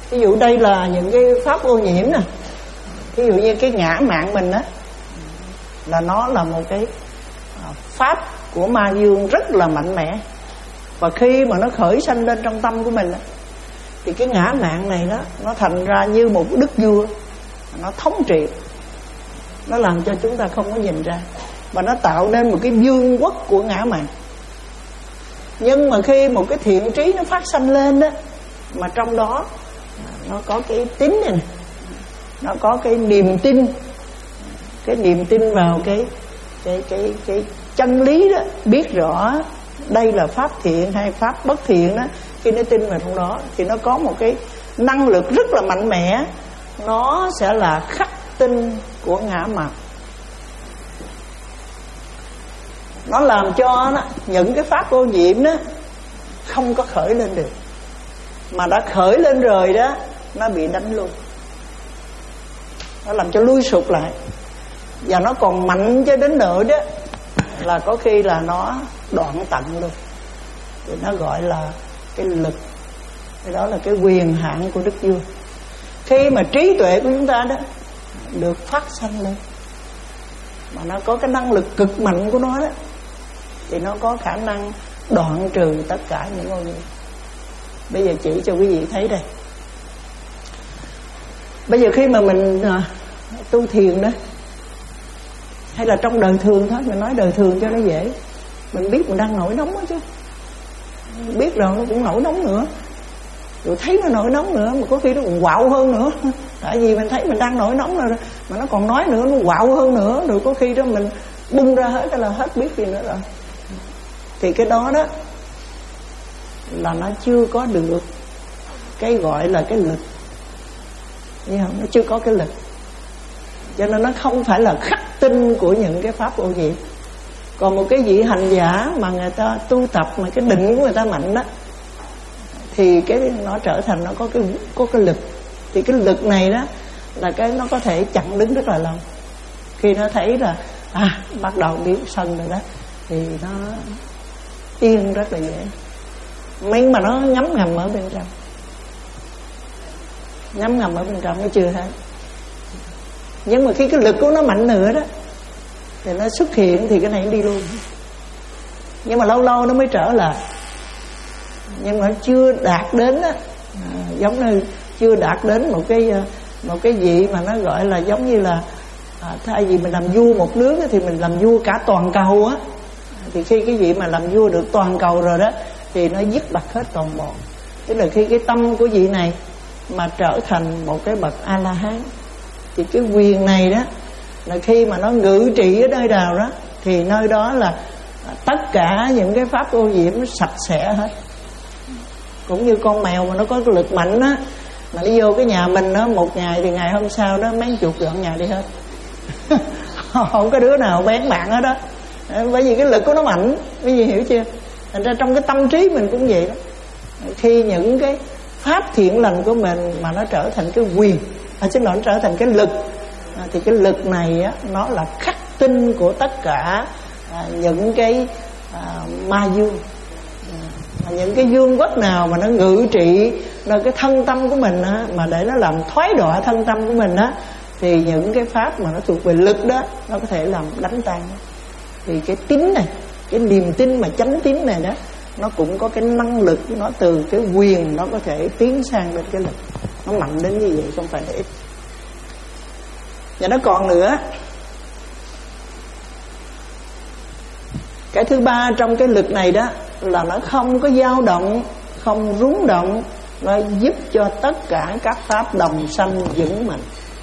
Ví dụ đây là những cái pháp ô nhiễm nè. Ví dụ như cái ngã mạn mình á, là nó là một cái pháp của ma dương rất là mạnh mẽ. Và khi mà nó khởi sanh lên trong tâm của mình á, thì cái ngã mạn này đó, nó thành ra như một đức vua, nó thống trị, nó làm cho chúng ta không có nhìn ra, và nó tạo nên một cái vương quốc của ngã mạn. Nhưng mà khi một cái thiện trí nó phát sanh lên đó, mà trong đó nó có cái tín này, này nó có cái niềm tin, cái niềm tin vào cái cái cái cái chân lý đó, biết rõ đây là pháp thiện hay pháp bất thiện đó, khi nó tin vào trong đó thì nó có một cái năng lực rất là mạnh mẽ, nó sẽ là khắc tinh của ngã mạn. Nó làm cho đó, những cái pháp ô nhiễm đó không có khởi lên được, mà đã khởi lên rồi đó, nó bị đánh luôn, nó làm cho lui sụp lại. Và nó còn mạnh cho đến nỗi đó là có khi là nó đoạn tận luôn. Thì nó gọi là cái lực. Cái đó là cái quyền hạn của Đức Vua. Khi mà trí tuệ của chúng ta đó được phát sanh lên, mà nó có cái năng lực cực mạnh của nó đó, thì nó có khả năng đoạn trừ tất cả những ô nhiễm. Bây giờ chỉ cho quý vị thấy đây. Bây giờ khi mà mình à, tu thiền đó, hay là trong đời thường thôi, mình nói đời thường cho nó dễ. Mình biết mình đang nổi nóng đó chứ, biết rồi nó cũng nổi nóng nữa, rồi thấy nó nổi nóng nữa, mà có khi nó còn quạo hơn nữa. Tại vì mình thấy mình đang nổi nóng rồi, mà nó còn nói nữa, nó quạo hơn nữa, rồi có khi đó mình bung ra hết là hết biết gì nữa rồi. Thì cái đó đó là nó chưa có được cái gọi là cái lực, thấy không? Nó chưa có cái lực, cho nên nó không phải là khắc tinh của những cái pháp ô nhiễm. Còn một cái vị hành giả mà người ta tu tập mà cái định của người ta mạnh đó, thì cái nó trở thành nó có cái có cái lực. Thì cái lực này đó là cái nó có thể chặn đứng rất là lâu. Khi nó thấy là à bắt đầu biến sân rồi đó, thì nó yên rất là dễ. Nhưng mà nó ngấm ngầm ở bên trong, ngấm ngầm ở bên trong nó chưa thấy. Nhưng mà khi cái lực của nó mạnh nữa đó, thì nó xuất hiện thì cái này nó đi luôn. Nhưng mà lâu lâu nó mới trở lại. Nhưng mà chưa đạt đến đó, à, giống như chưa đạt đến một cái một cái gì mà nó gọi là giống như là à, thay vì mình làm vua một nước thì mình làm vua cả toàn cầu á. Thì khi cái vị mà làm vua được toàn cầu rồi đó, thì nó dứt bật hết toàn bộ. Tức là khi cái tâm của vị này mà trở thành một cái bậc A-la-hán, thì cái quyền này đó là khi mà nó ngự trị ở nơi nào đó, thì nơi đó là tất cả những cái pháp ô nhiễm nó sạch sẽ hết. Cũng như con mèo mà nó có cái lực mạnh á, mà nó vô cái nhà mình đó một ngày thì ngày hôm sau đó mấy chục dọn nhà đi hết. Không có đứa nào bén bạn hết đó. Bởi vì cái lực của nó mạnh, quý vị hiểu chưa? Thành ra trong cái tâm trí mình cũng vậy đó. Khi những cái pháp thiện lành của mình mà nó trở thành cái quyền, à, xin lỗi, nó trở thành cái lực, à, thì cái lực này á, nó là khắc tinh của tất cả à, những cái à, ma dương. À, những cái vương quốc nào mà nó ngự trị nơi cái thân tâm của mình á, mà để nó làm thoái đọa thân tâm của mình á, thì những cái pháp mà nó thuộc về lực đó, nó có thể làm đánh tan. Thì cái tín này, cái niềm tin mà chánh tín này đó, nó cũng có cái năng lực, nó từ cái quyền nó có thể tiến sang đến cái lực. Nó mạnh đến như vậy, không phải là ít. Và nó còn nữa, cái thứ ba trong cái lực này đó là nó không có dao động, không rúng động, nó giúp cho tất cả các pháp đồng sanh vững mạnh.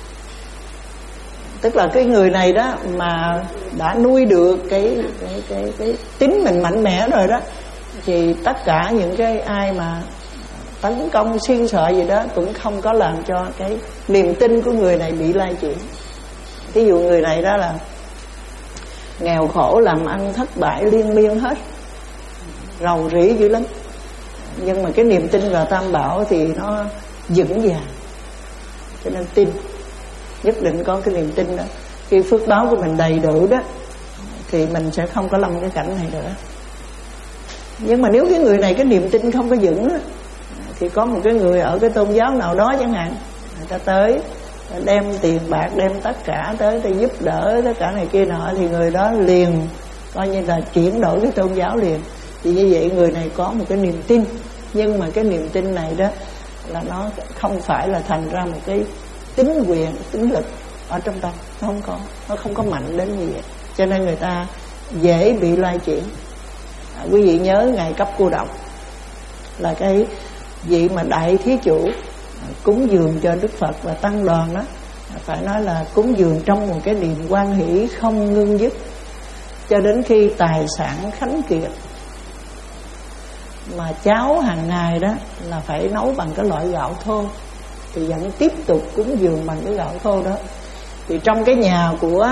Tức là cái người này đó mà đã nuôi được cái cái cái cái tính mình mạnh mẽ rồi đó, thì tất cả những cái ai mà tấn công xiên sợ gì đó cũng không có làm cho cái niềm tin của người này bị lai chuyển. Ví dụ người này đó là nghèo khổ, làm ăn thất bại liên miên hết, rầu rĩ dữ lắm, nhưng mà cái niềm tin vào Tam Bảo thì nó vững vàng. Cho nên tin, nhất định có cái niềm tin đó. Khi phước báo của mình đầy đủ đó, thì mình sẽ không có lâm cái cảnh này nữa. Nhưng mà nếu cái người này cái niềm tin không có vững đó, thì có một cái người ở cái tôn giáo nào đó chẳng hạn, người ta tới đem tiền bạc, đem tất cả tới để giúp đỡ tất cả này kia nọ, thì người đó liền coi như là chuyển đổi cái tôn giáo liền. Thì như vậy người này có một cái niềm tin, nhưng mà cái niềm tin này đó là nó không phải là thành ra một cái tín quyền, tín lực ở trong tâm, nó không có, nó không có mạnh đến như vậy, cho nên người ta dễ bị loay chuyển. À, quý vị nhớ ngày Cấp Cô Độc là cái vị mà đại thí chủ cúng dường cho Đức Phật và tăng đoàn đó, phải nói là cúng dường trong một cái niềm hoan hỷ không ngưng dứt, cho đến khi tài sản khánh kiệt. Mà cháo hàng ngày đó là phải nấu bằng cái loại gạo thô, thì vẫn tiếp tục cúng dường bằng cái gạo thô đó. Thì trong cái nhà của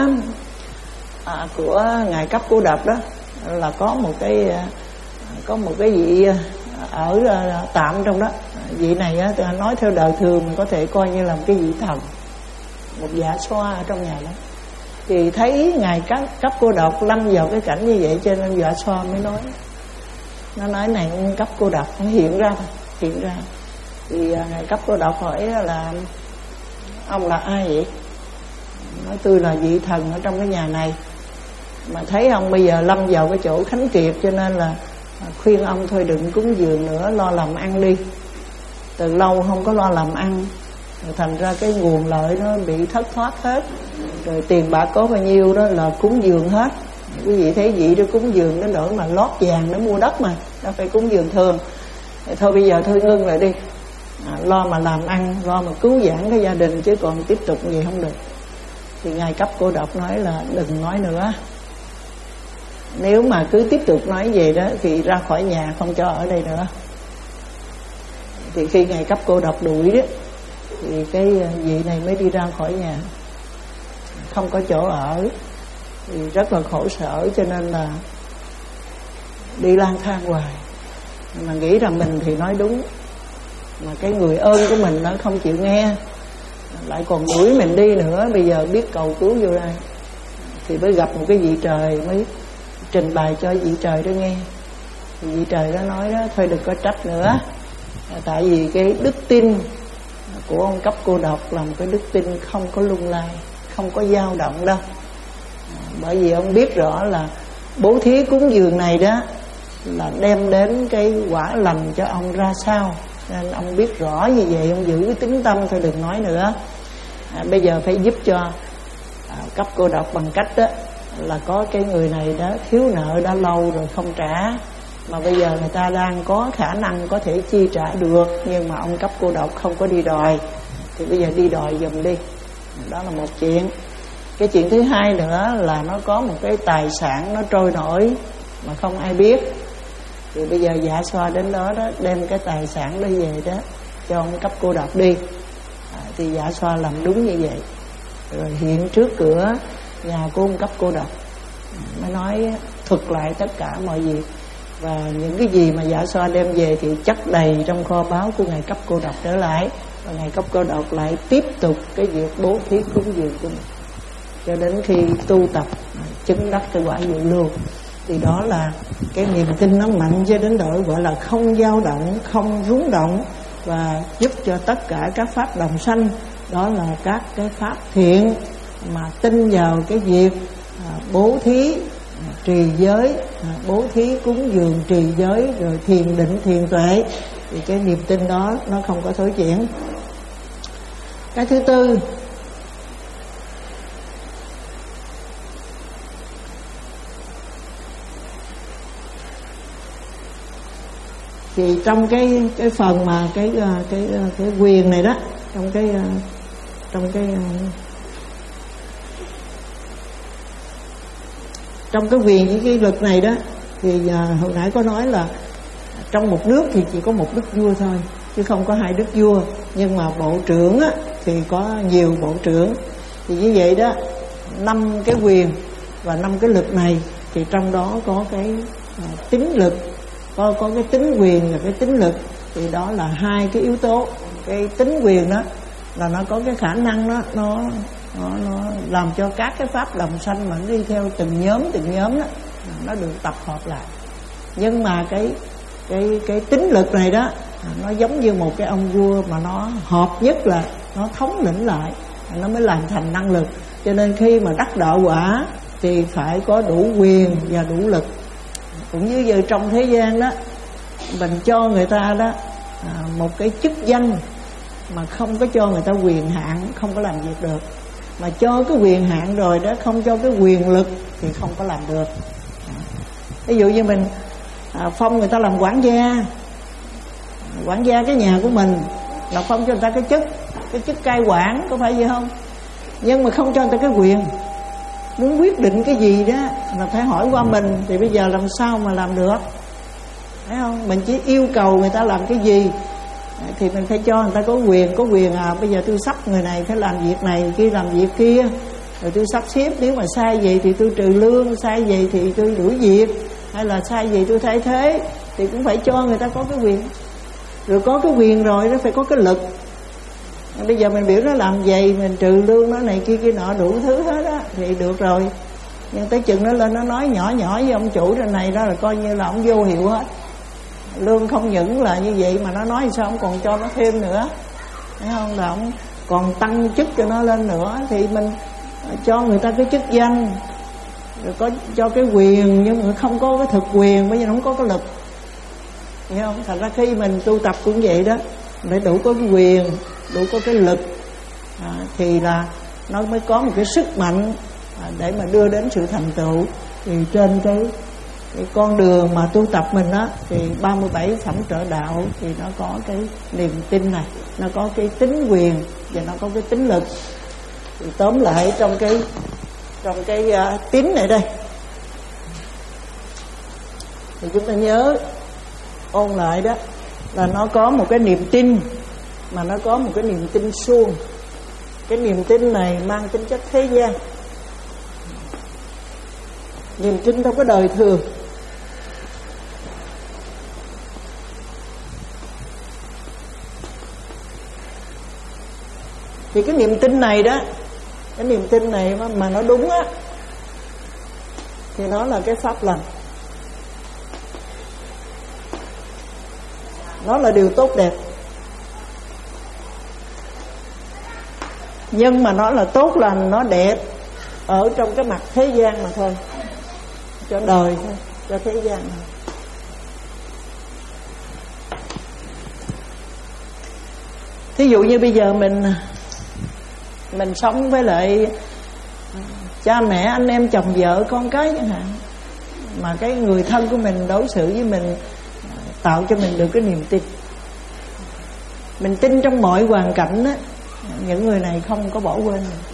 à, của ngài Cấp Cô Độc đó là có một cái có một cái vị ở tạm trong đó. Vị này á, nói theo đời thường mình có thể coi như là một cái vị thần, một dạ xoa ở trong nhà đó. Thì thấy ngài Cấp, Cấp Cô Độc lâm vào cái cảnh như vậy, cho nên dạ xoa mới nói, nó nói này Cấp Cô Độc, nó hiện ra thôi, hiện ra. Thì ngài Cấp Cô Độc hỏi là ông là ai vậy? Nói tôi là vị thần ở trong cái nhà này, mà thấy ông bây giờ lâm vào cái chỗ khánh kiệt, cho nên là khuyên ông thôi đừng cúng dường nữa, lo làm ăn đi. Từ lâu không có lo làm ăn, thành ra cái nguồn lợi nó bị thất thoát hết, rồi tiền bạc có bao nhiêu đó là cúng dường hết. Quý vị thấy vị đó cúng dường đến nỗi mà lót vàng để mua đất mà, nó phải cúng dường thường. Thì thôi bây giờ thôi ngưng lại đi, à, lo mà làm ăn, lo mà cứu vãn cái gia đình, chứ còn tiếp tục gì không được. Thì ngài Cấp Cô Độc nói là đừng nói nữa, nếu mà cứ tiếp tục nói về đó thì ra khỏi nhà, không cho ở đây nữa. Thì khi ngài Cấp Cô Độc đuổi đó, thì cái vị này mới đi ra khỏi nhà, không có chỗ ở, thì rất là khổ sở, cho nên là đi lang thang hoài. Mà nghĩ rằng mình thì nói đúng, mà cái người ơn của mình nó không chịu nghe, lại còn đuổi mình đi nữa. Bây giờ biết cầu cứu vô đây, thì mới gặp một cái vị trời, mới trình bày cho vị trời đó nghe. Thì vị trời đó nói đó, thôi đừng có trách nữa, tại vì cái đức tin của ông Cấp Cô Độc là một cái đức tin không có lung lay, không có dao động đâu. Bởi vì ông biết rõ là bố thí cúng dường này đó là đem đến cái quả lành cho ông ra sao, nên ông biết rõ như vậy, ông giữ cái tính tâm thôi đừng nói nữa. À, bây giờ phải giúp cho à, Cấp Cô Độc bằng cách đó là có cái người này đó thiếu nợ đã lâu rồi không trả, mà bây giờ người ta đang có khả năng có thể chi trả được, nhưng mà ông Cấp Cô Độc không có đi đòi, thì bây giờ đi đòi giùm đi. Đó là một chuyện. Cái chuyện thứ hai nữa là nó có một cái tài sản nó trôi nổi mà không ai biết, thì bây giờ dạ xoa đến đó đó đem cái tài sản đó về đó cho ông Cấp Cô Độc đi. À, thì dạ xoa làm đúng như vậy, rồi hiện trước cửa nhà của ông Cấp Cô Độc, mới nói thuật lại tất cả mọi việc, và những cái gì mà dạ xoa đem về thì chất đầy trong kho báu của ngài Cấp Cô Độc trở lại, và ngài Cấp Cô Độc lại tiếp tục cái việc bố thí cúng dường của mình cho đến khi tu tập chứng đắc cái quả dự lưu. Thì đó là cái niềm tin nó mạnh cho đến độ gọi là không dao động, không rúng động, và giúp cho tất cả các pháp đồng sanh. Đó là các cái pháp thiện mà tin vào cái việc à, bố thí, à, trì giới, à, bố thí cúng dường, trì giới, rồi thiền định, thiền tuệ, thì cái niềm tin đó nó không có thối chuyển. Cái thứ tư, thì trong cái cái phần mà cái cái cái quyền này đó, trong cái trong cái trong cái quyền với cái luật này đó, thì hồi nãy có nói là trong một nước thì chỉ có một đức vua thôi, chứ không có hai đức vua. Nhưng mà bộ trưởng á, thì có nhiều bộ trưởng. Thì như vậy đó, năm cái quyền và năm cái lực này, thì trong đó có cái uh, tính lực, có có cái tính quyền và cái tính lực. Thì đó là hai cái yếu tố. Cái tính quyền đó là nó có cái khả năng đó, nó nó nó làm cho các cái pháp đồng sanh mà nó đi theo từng nhóm từng nhóm đó, nó được tập hợp lại. Nhưng mà cái cái cái tính lực này đó à, nó giống như một cái ông vua mà nó hợp nhất là nó thống lĩnh lại, nó mới làm thành năng lực. Cho nên khi mà đắc đạo quả thì phải có đủ quyền và đủ lực. Cũng như giờ trong thế gian đó, mình cho người ta đó à, một cái chức danh mà không có cho người ta quyền hạn, không có làm việc được. Mà cho cái quyền hạn rồi đó, không cho cái quyền lực thì không có làm được. Ví dụ như mình à, phong người ta làm quản gia, quản gia cái nhà của mình là phong cho người ta cái chức, cái chức cai quản, có phải vậy không? Nhưng mà không cho người ta cái quyền. Muốn quyết định cái gì đó là phải hỏi qua mình, thì bây giờ làm sao mà làm được, thấy không? Mình chỉ yêu cầu người ta làm cái gì thì mình phải cho người ta có quyền. Có quyền à, bây giờ tôi sắp người này phải làm việc này, kia làm việc kia, rồi tôi sắp xếp, nếu mà sai gì thì tôi trừ lương, sai gì thì tôi đuổi việc, hay là sai gì tôi thay thế, thì cũng phải cho người ta có cái quyền. Rồi có cái quyền rồi nó phải có cái lực. Bây giờ mình biểu nó làm gì, mình trừ lương nó này kia kia nọ đủ thứ hết á thì được rồi. Nhưng tới chừng nó lên nó nói nhỏ nhỏ với ông chủ trên này đó là coi như là ông vô hiệu hết. Lương không những là như vậy mà nó nói sao ông còn cho nó thêm nữa, thấy không? Là ông còn tăng chức cho nó lên nữa. Thì mình cho người ta cái chức danh, rồi có cho cái quyền, nhưng mà không có cái thực quyền, bởi vì nó không có cái lực, hiểu không? Thành ra khi mình tu tập cũng vậy đó, phải đủ có cái quyền, đủ có cái lực à, thì là nó mới có một cái sức mạnh à, để mà đưa đến sự thành tựu. Thì trên cái, cái con đường mà tu tập mình á, thì ba mươi bảy phẩm trợ đạo thì nó có cái niềm tin này, nó có cái tính quyền và nó có cái tính lực. Thì tóm lại trong cái trong cái uh, tín này đây thì chúng ta nhớ ôn lại đó, là nó có một cái niềm tin, mà nó có một cái niềm tin suông. Cái niềm tin này mang tính chất thế gian, niềm tin trong cái đời thường. Thì cái niềm tin này đó, cái niềm tin này mà, mà nó đúng á, thì nó là cái pháp lành, nó là điều tốt đẹp. Nhưng mà nó là tốt lành, nó đẹp ở trong cái mặt thế gian mà thôi, cho đời thôi, cho thế gian thôi. Thí dụ như bây giờ mình Mình sống với lại cha mẹ, anh em, chồng vợ, con cái chẳng hạn, mà cái người thân của mình đối xử với mình tạo cho mình được cái niềm tin. Mình tin trong mọi hoàn cảnh á, những người này không có bỏ quên mình,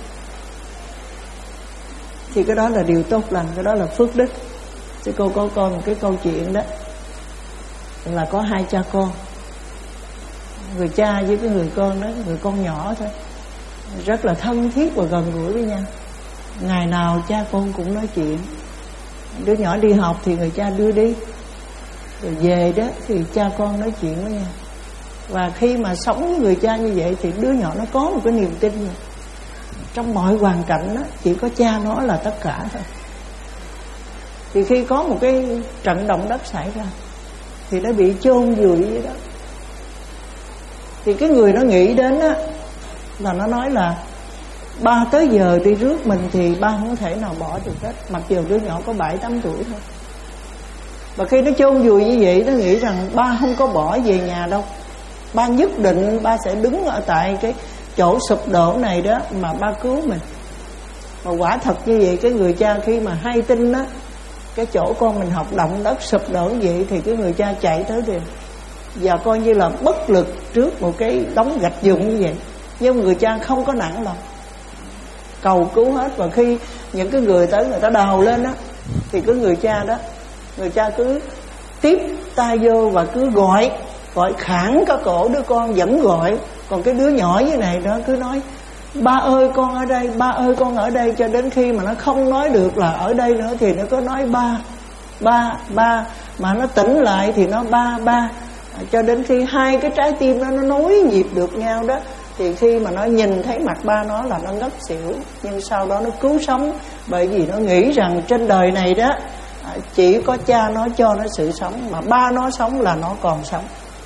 thì cái đó là điều tốt lành, cái đó là phước đức. Chứ cô có coi một cái câu chuyện đó, là có hai cha con, người cha với cái người con đó, người con nhỏ thôi, rất là thân thiết và gần gũi với nhau. Ngày nào cha con cũng nói chuyện. Đứa nhỏ đi học thì người cha đưa đi, rồi về đó thì cha con nói chuyện với nhau. Và khi mà sống với người cha như vậy thì đứa nhỏ nó có một cái niềm tin này. Trong mọi hoàn cảnh đó, chỉ có cha nó là tất cả thôi. Thì khi có một cái trận động đất xảy ra thì nó bị chôn vùi vậy đó. Thì cái người nó nghĩ đến á, là nó nói là ba tới giờ đi rước mình thì ba không thể nào bỏ được hết, mặc dù đứa nhỏ có bảy tám tuổi thôi. Và khi nó chôn vùi như vậy, nó nghĩ rằng ba không có bỏ về nhà đâu, ba nhất định ba sẽ đứng ở tại cái chỗ sụp đổ này đó mà ba cứu mình. Và quả thật như vậy, cái người cha khi mà hay tin đó, cái chỗ con mình học động đất sụp đổ như vậy, thì cái người cha chạy tới tìm, và coi như là bất lực trước một cái đống gạch vụn như vậy. Nhưng người cha không có nản lòng, cầu cứu hết. Và khi những cái người tới người ta đào lên đó, thì cái người cha đó, người cha cứ tiếp tay vô và cứ gọi, gọi khản cả cổ đứa con vẫn gọi. Còn cái đứa nhỏ như này đó cứ nói ba ơi con ở đây, ba ơi con ở đây, cho đến khi mà nó không nói được là ở đây nữa thì nó có nói ba, ba, ba. Mà nó tỉnh lại thì nó ba, ba, cho đến khi hai cái trái tim nó nó nối nhịp được nhau đó. Thì khi mà nó nhìn thấy mặt ba nó là nó ngất xỉu. Nhưng sau đó nó cứu sống, bởi vì nó nghĩ rằng trên đời này đó chỉ có cha nó cho nó sự sống, mà ba nó sống là nó còn sống.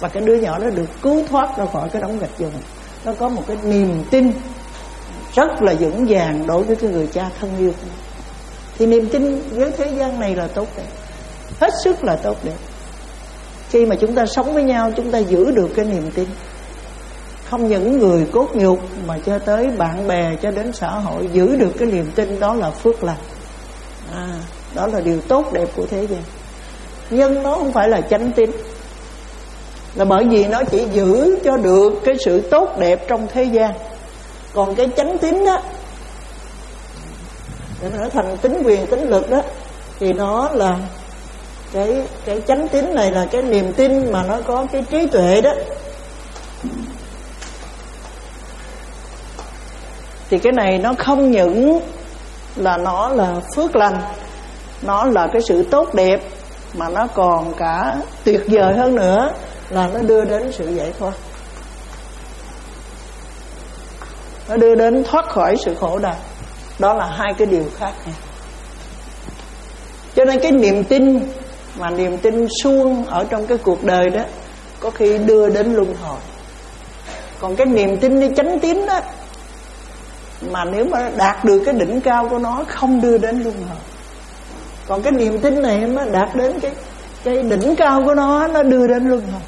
và cái đứa nhỏ đó được cứu thoát ra khỏi cái đống gạch dùng. Nó có một cái niềm tin rất là vững vàng đối với cái người cha thân yêu. Thì niềm tin với thế gian này là tốt đẹp, hết sức là tốt đẹp. Khi mà chúng ta sống với nhau, chúng ta giữ được cái niềm tin. Không những người cốt nhục mà cho tới bạn bè, cho đến xã hội giữ được cái niềm tin, đó là phước lành. À, đó là điều tốt đẹp của thế gian. Nhưng nó không phải là chánh tín, là bởi vì nó chỉ giữ cho được cái sự tốt đẹp trong thế gian. Còn cái chánh tín đó, để nó thành tín quyền tín lực đó, thì nó là cái cái chánh tín này là cái niềm tin mà nó có cái trí tuệ đó. Thì cái này nó không những là nó là phước lành, nó là cái sự tốt đẹp, mà nó còn cả tuyệt vời hơn nữa là nó đưa đến sự giải thoát. Nó đưa đến thoát khỏi sự khổ đau. Đó là hai cái điều khác nhau. Cho nên cái niềm tin mà niềm tin suông ở trong cái cuộc đời đó có khi đưa đến luân hồi. Còn cái niềm tin đi chánh tín đó, mà nếu mà đạt được cái đỉnh cao của nó, không đưa đến luân hồi. Còn cái niềm tin này nó đạt đến cái cái đỉnh cao của nó, nó đưa đến luân hồi.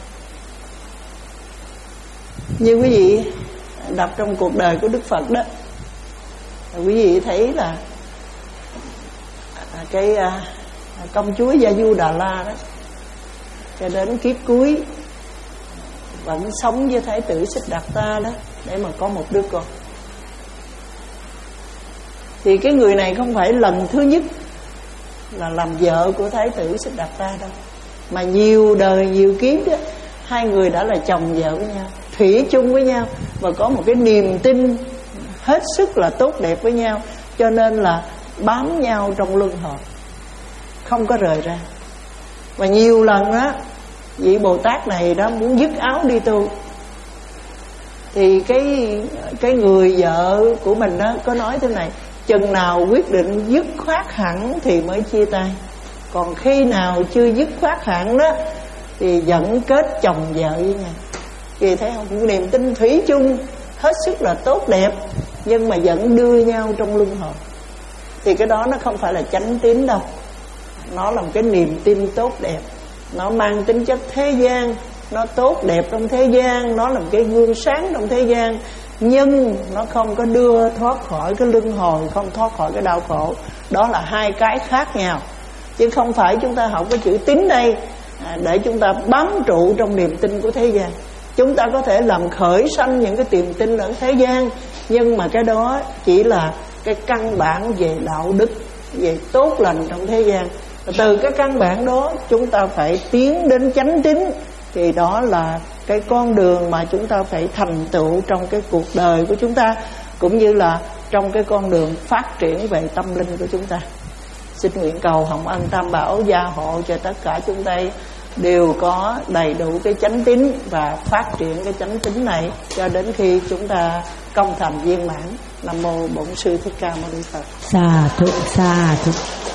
Như quý vị đọc trong cuộc đời của Đức Phật đó, quý vị thấy là cái công chúa Gia Du Đà La đó, cho đến kiếp cuối vẫn sống với thái tử Siddhartha đó để mà có một đứa con. Thì cái người này không phải lần thứ nhất là làm vợ của thái tử Siddhartha đâu, mà nhiều đời nhiều kiếp đó, hai người đã là chồng vợ với nhau, thủy chung với nhau, và có một cái niềm tin hết sức là tốt đẹp với nhau, cho nên là bám nhau trong luân hồi, không có rời ra. Và nhiều lần đó, vị Bồ Tát này đó muốn dứt áo đi tu, thì cái cái người vợ của mình đó có nói thế này: chừng nào quyết định dứt khoát hẳn thì mới chia tay, còn khi nào chưa dứt khoát hẳn đó thì vẫn kết chồng vợ với nhau. Thì thấy không, niềm tin thủy chung hết sức là tốt đẹp, nhưng mà vẫn đưa nhau trong luân hồi. Thì cái đó nó không phải là chánh tín đâu, nó là một cái niềm tin tốt đẹp, nó mang tính chất thế gian, nó tốt đẹp trong thế gian, nó là một cái gương sáng trong thế gian, nhưng nó không có đưa thoát khỏi cái luân hồi, không thoát khỏi cái đau khổ. Đó là hai cái khác nhau, chứ không phải chúng ta học cái chữ tín đây để chúng ta bám trụ trong niềm tin của thế gian. Chúng ta có thể làm khởi sanh những cái niềm tin ở thế gian, nhưng mà cái đó chỉ là cái căn bản về đạo đức, về tốt lành trong thế gian. Và từ cái căn bản đó chúng ta phải tiến đến chánh tín, thì đó là cái con đường mà chúng ta phải thành tựu trong cái cuộc đời của chúng ta, cũng như là trong cái con đường phát triển về tâm linh của chúng ta. Xin nguyện cầu hồng ân Tam Bảo gia hộ cho tất cả chúng ta đều có đầy đủ cái chánh tín và phát triển cái chánh tín này cho đến khi chúng ta công thành viên mãn. Nam mô Bổn Sư Thích Ca Mâu Ni Phật. Sa thụ sa thụ.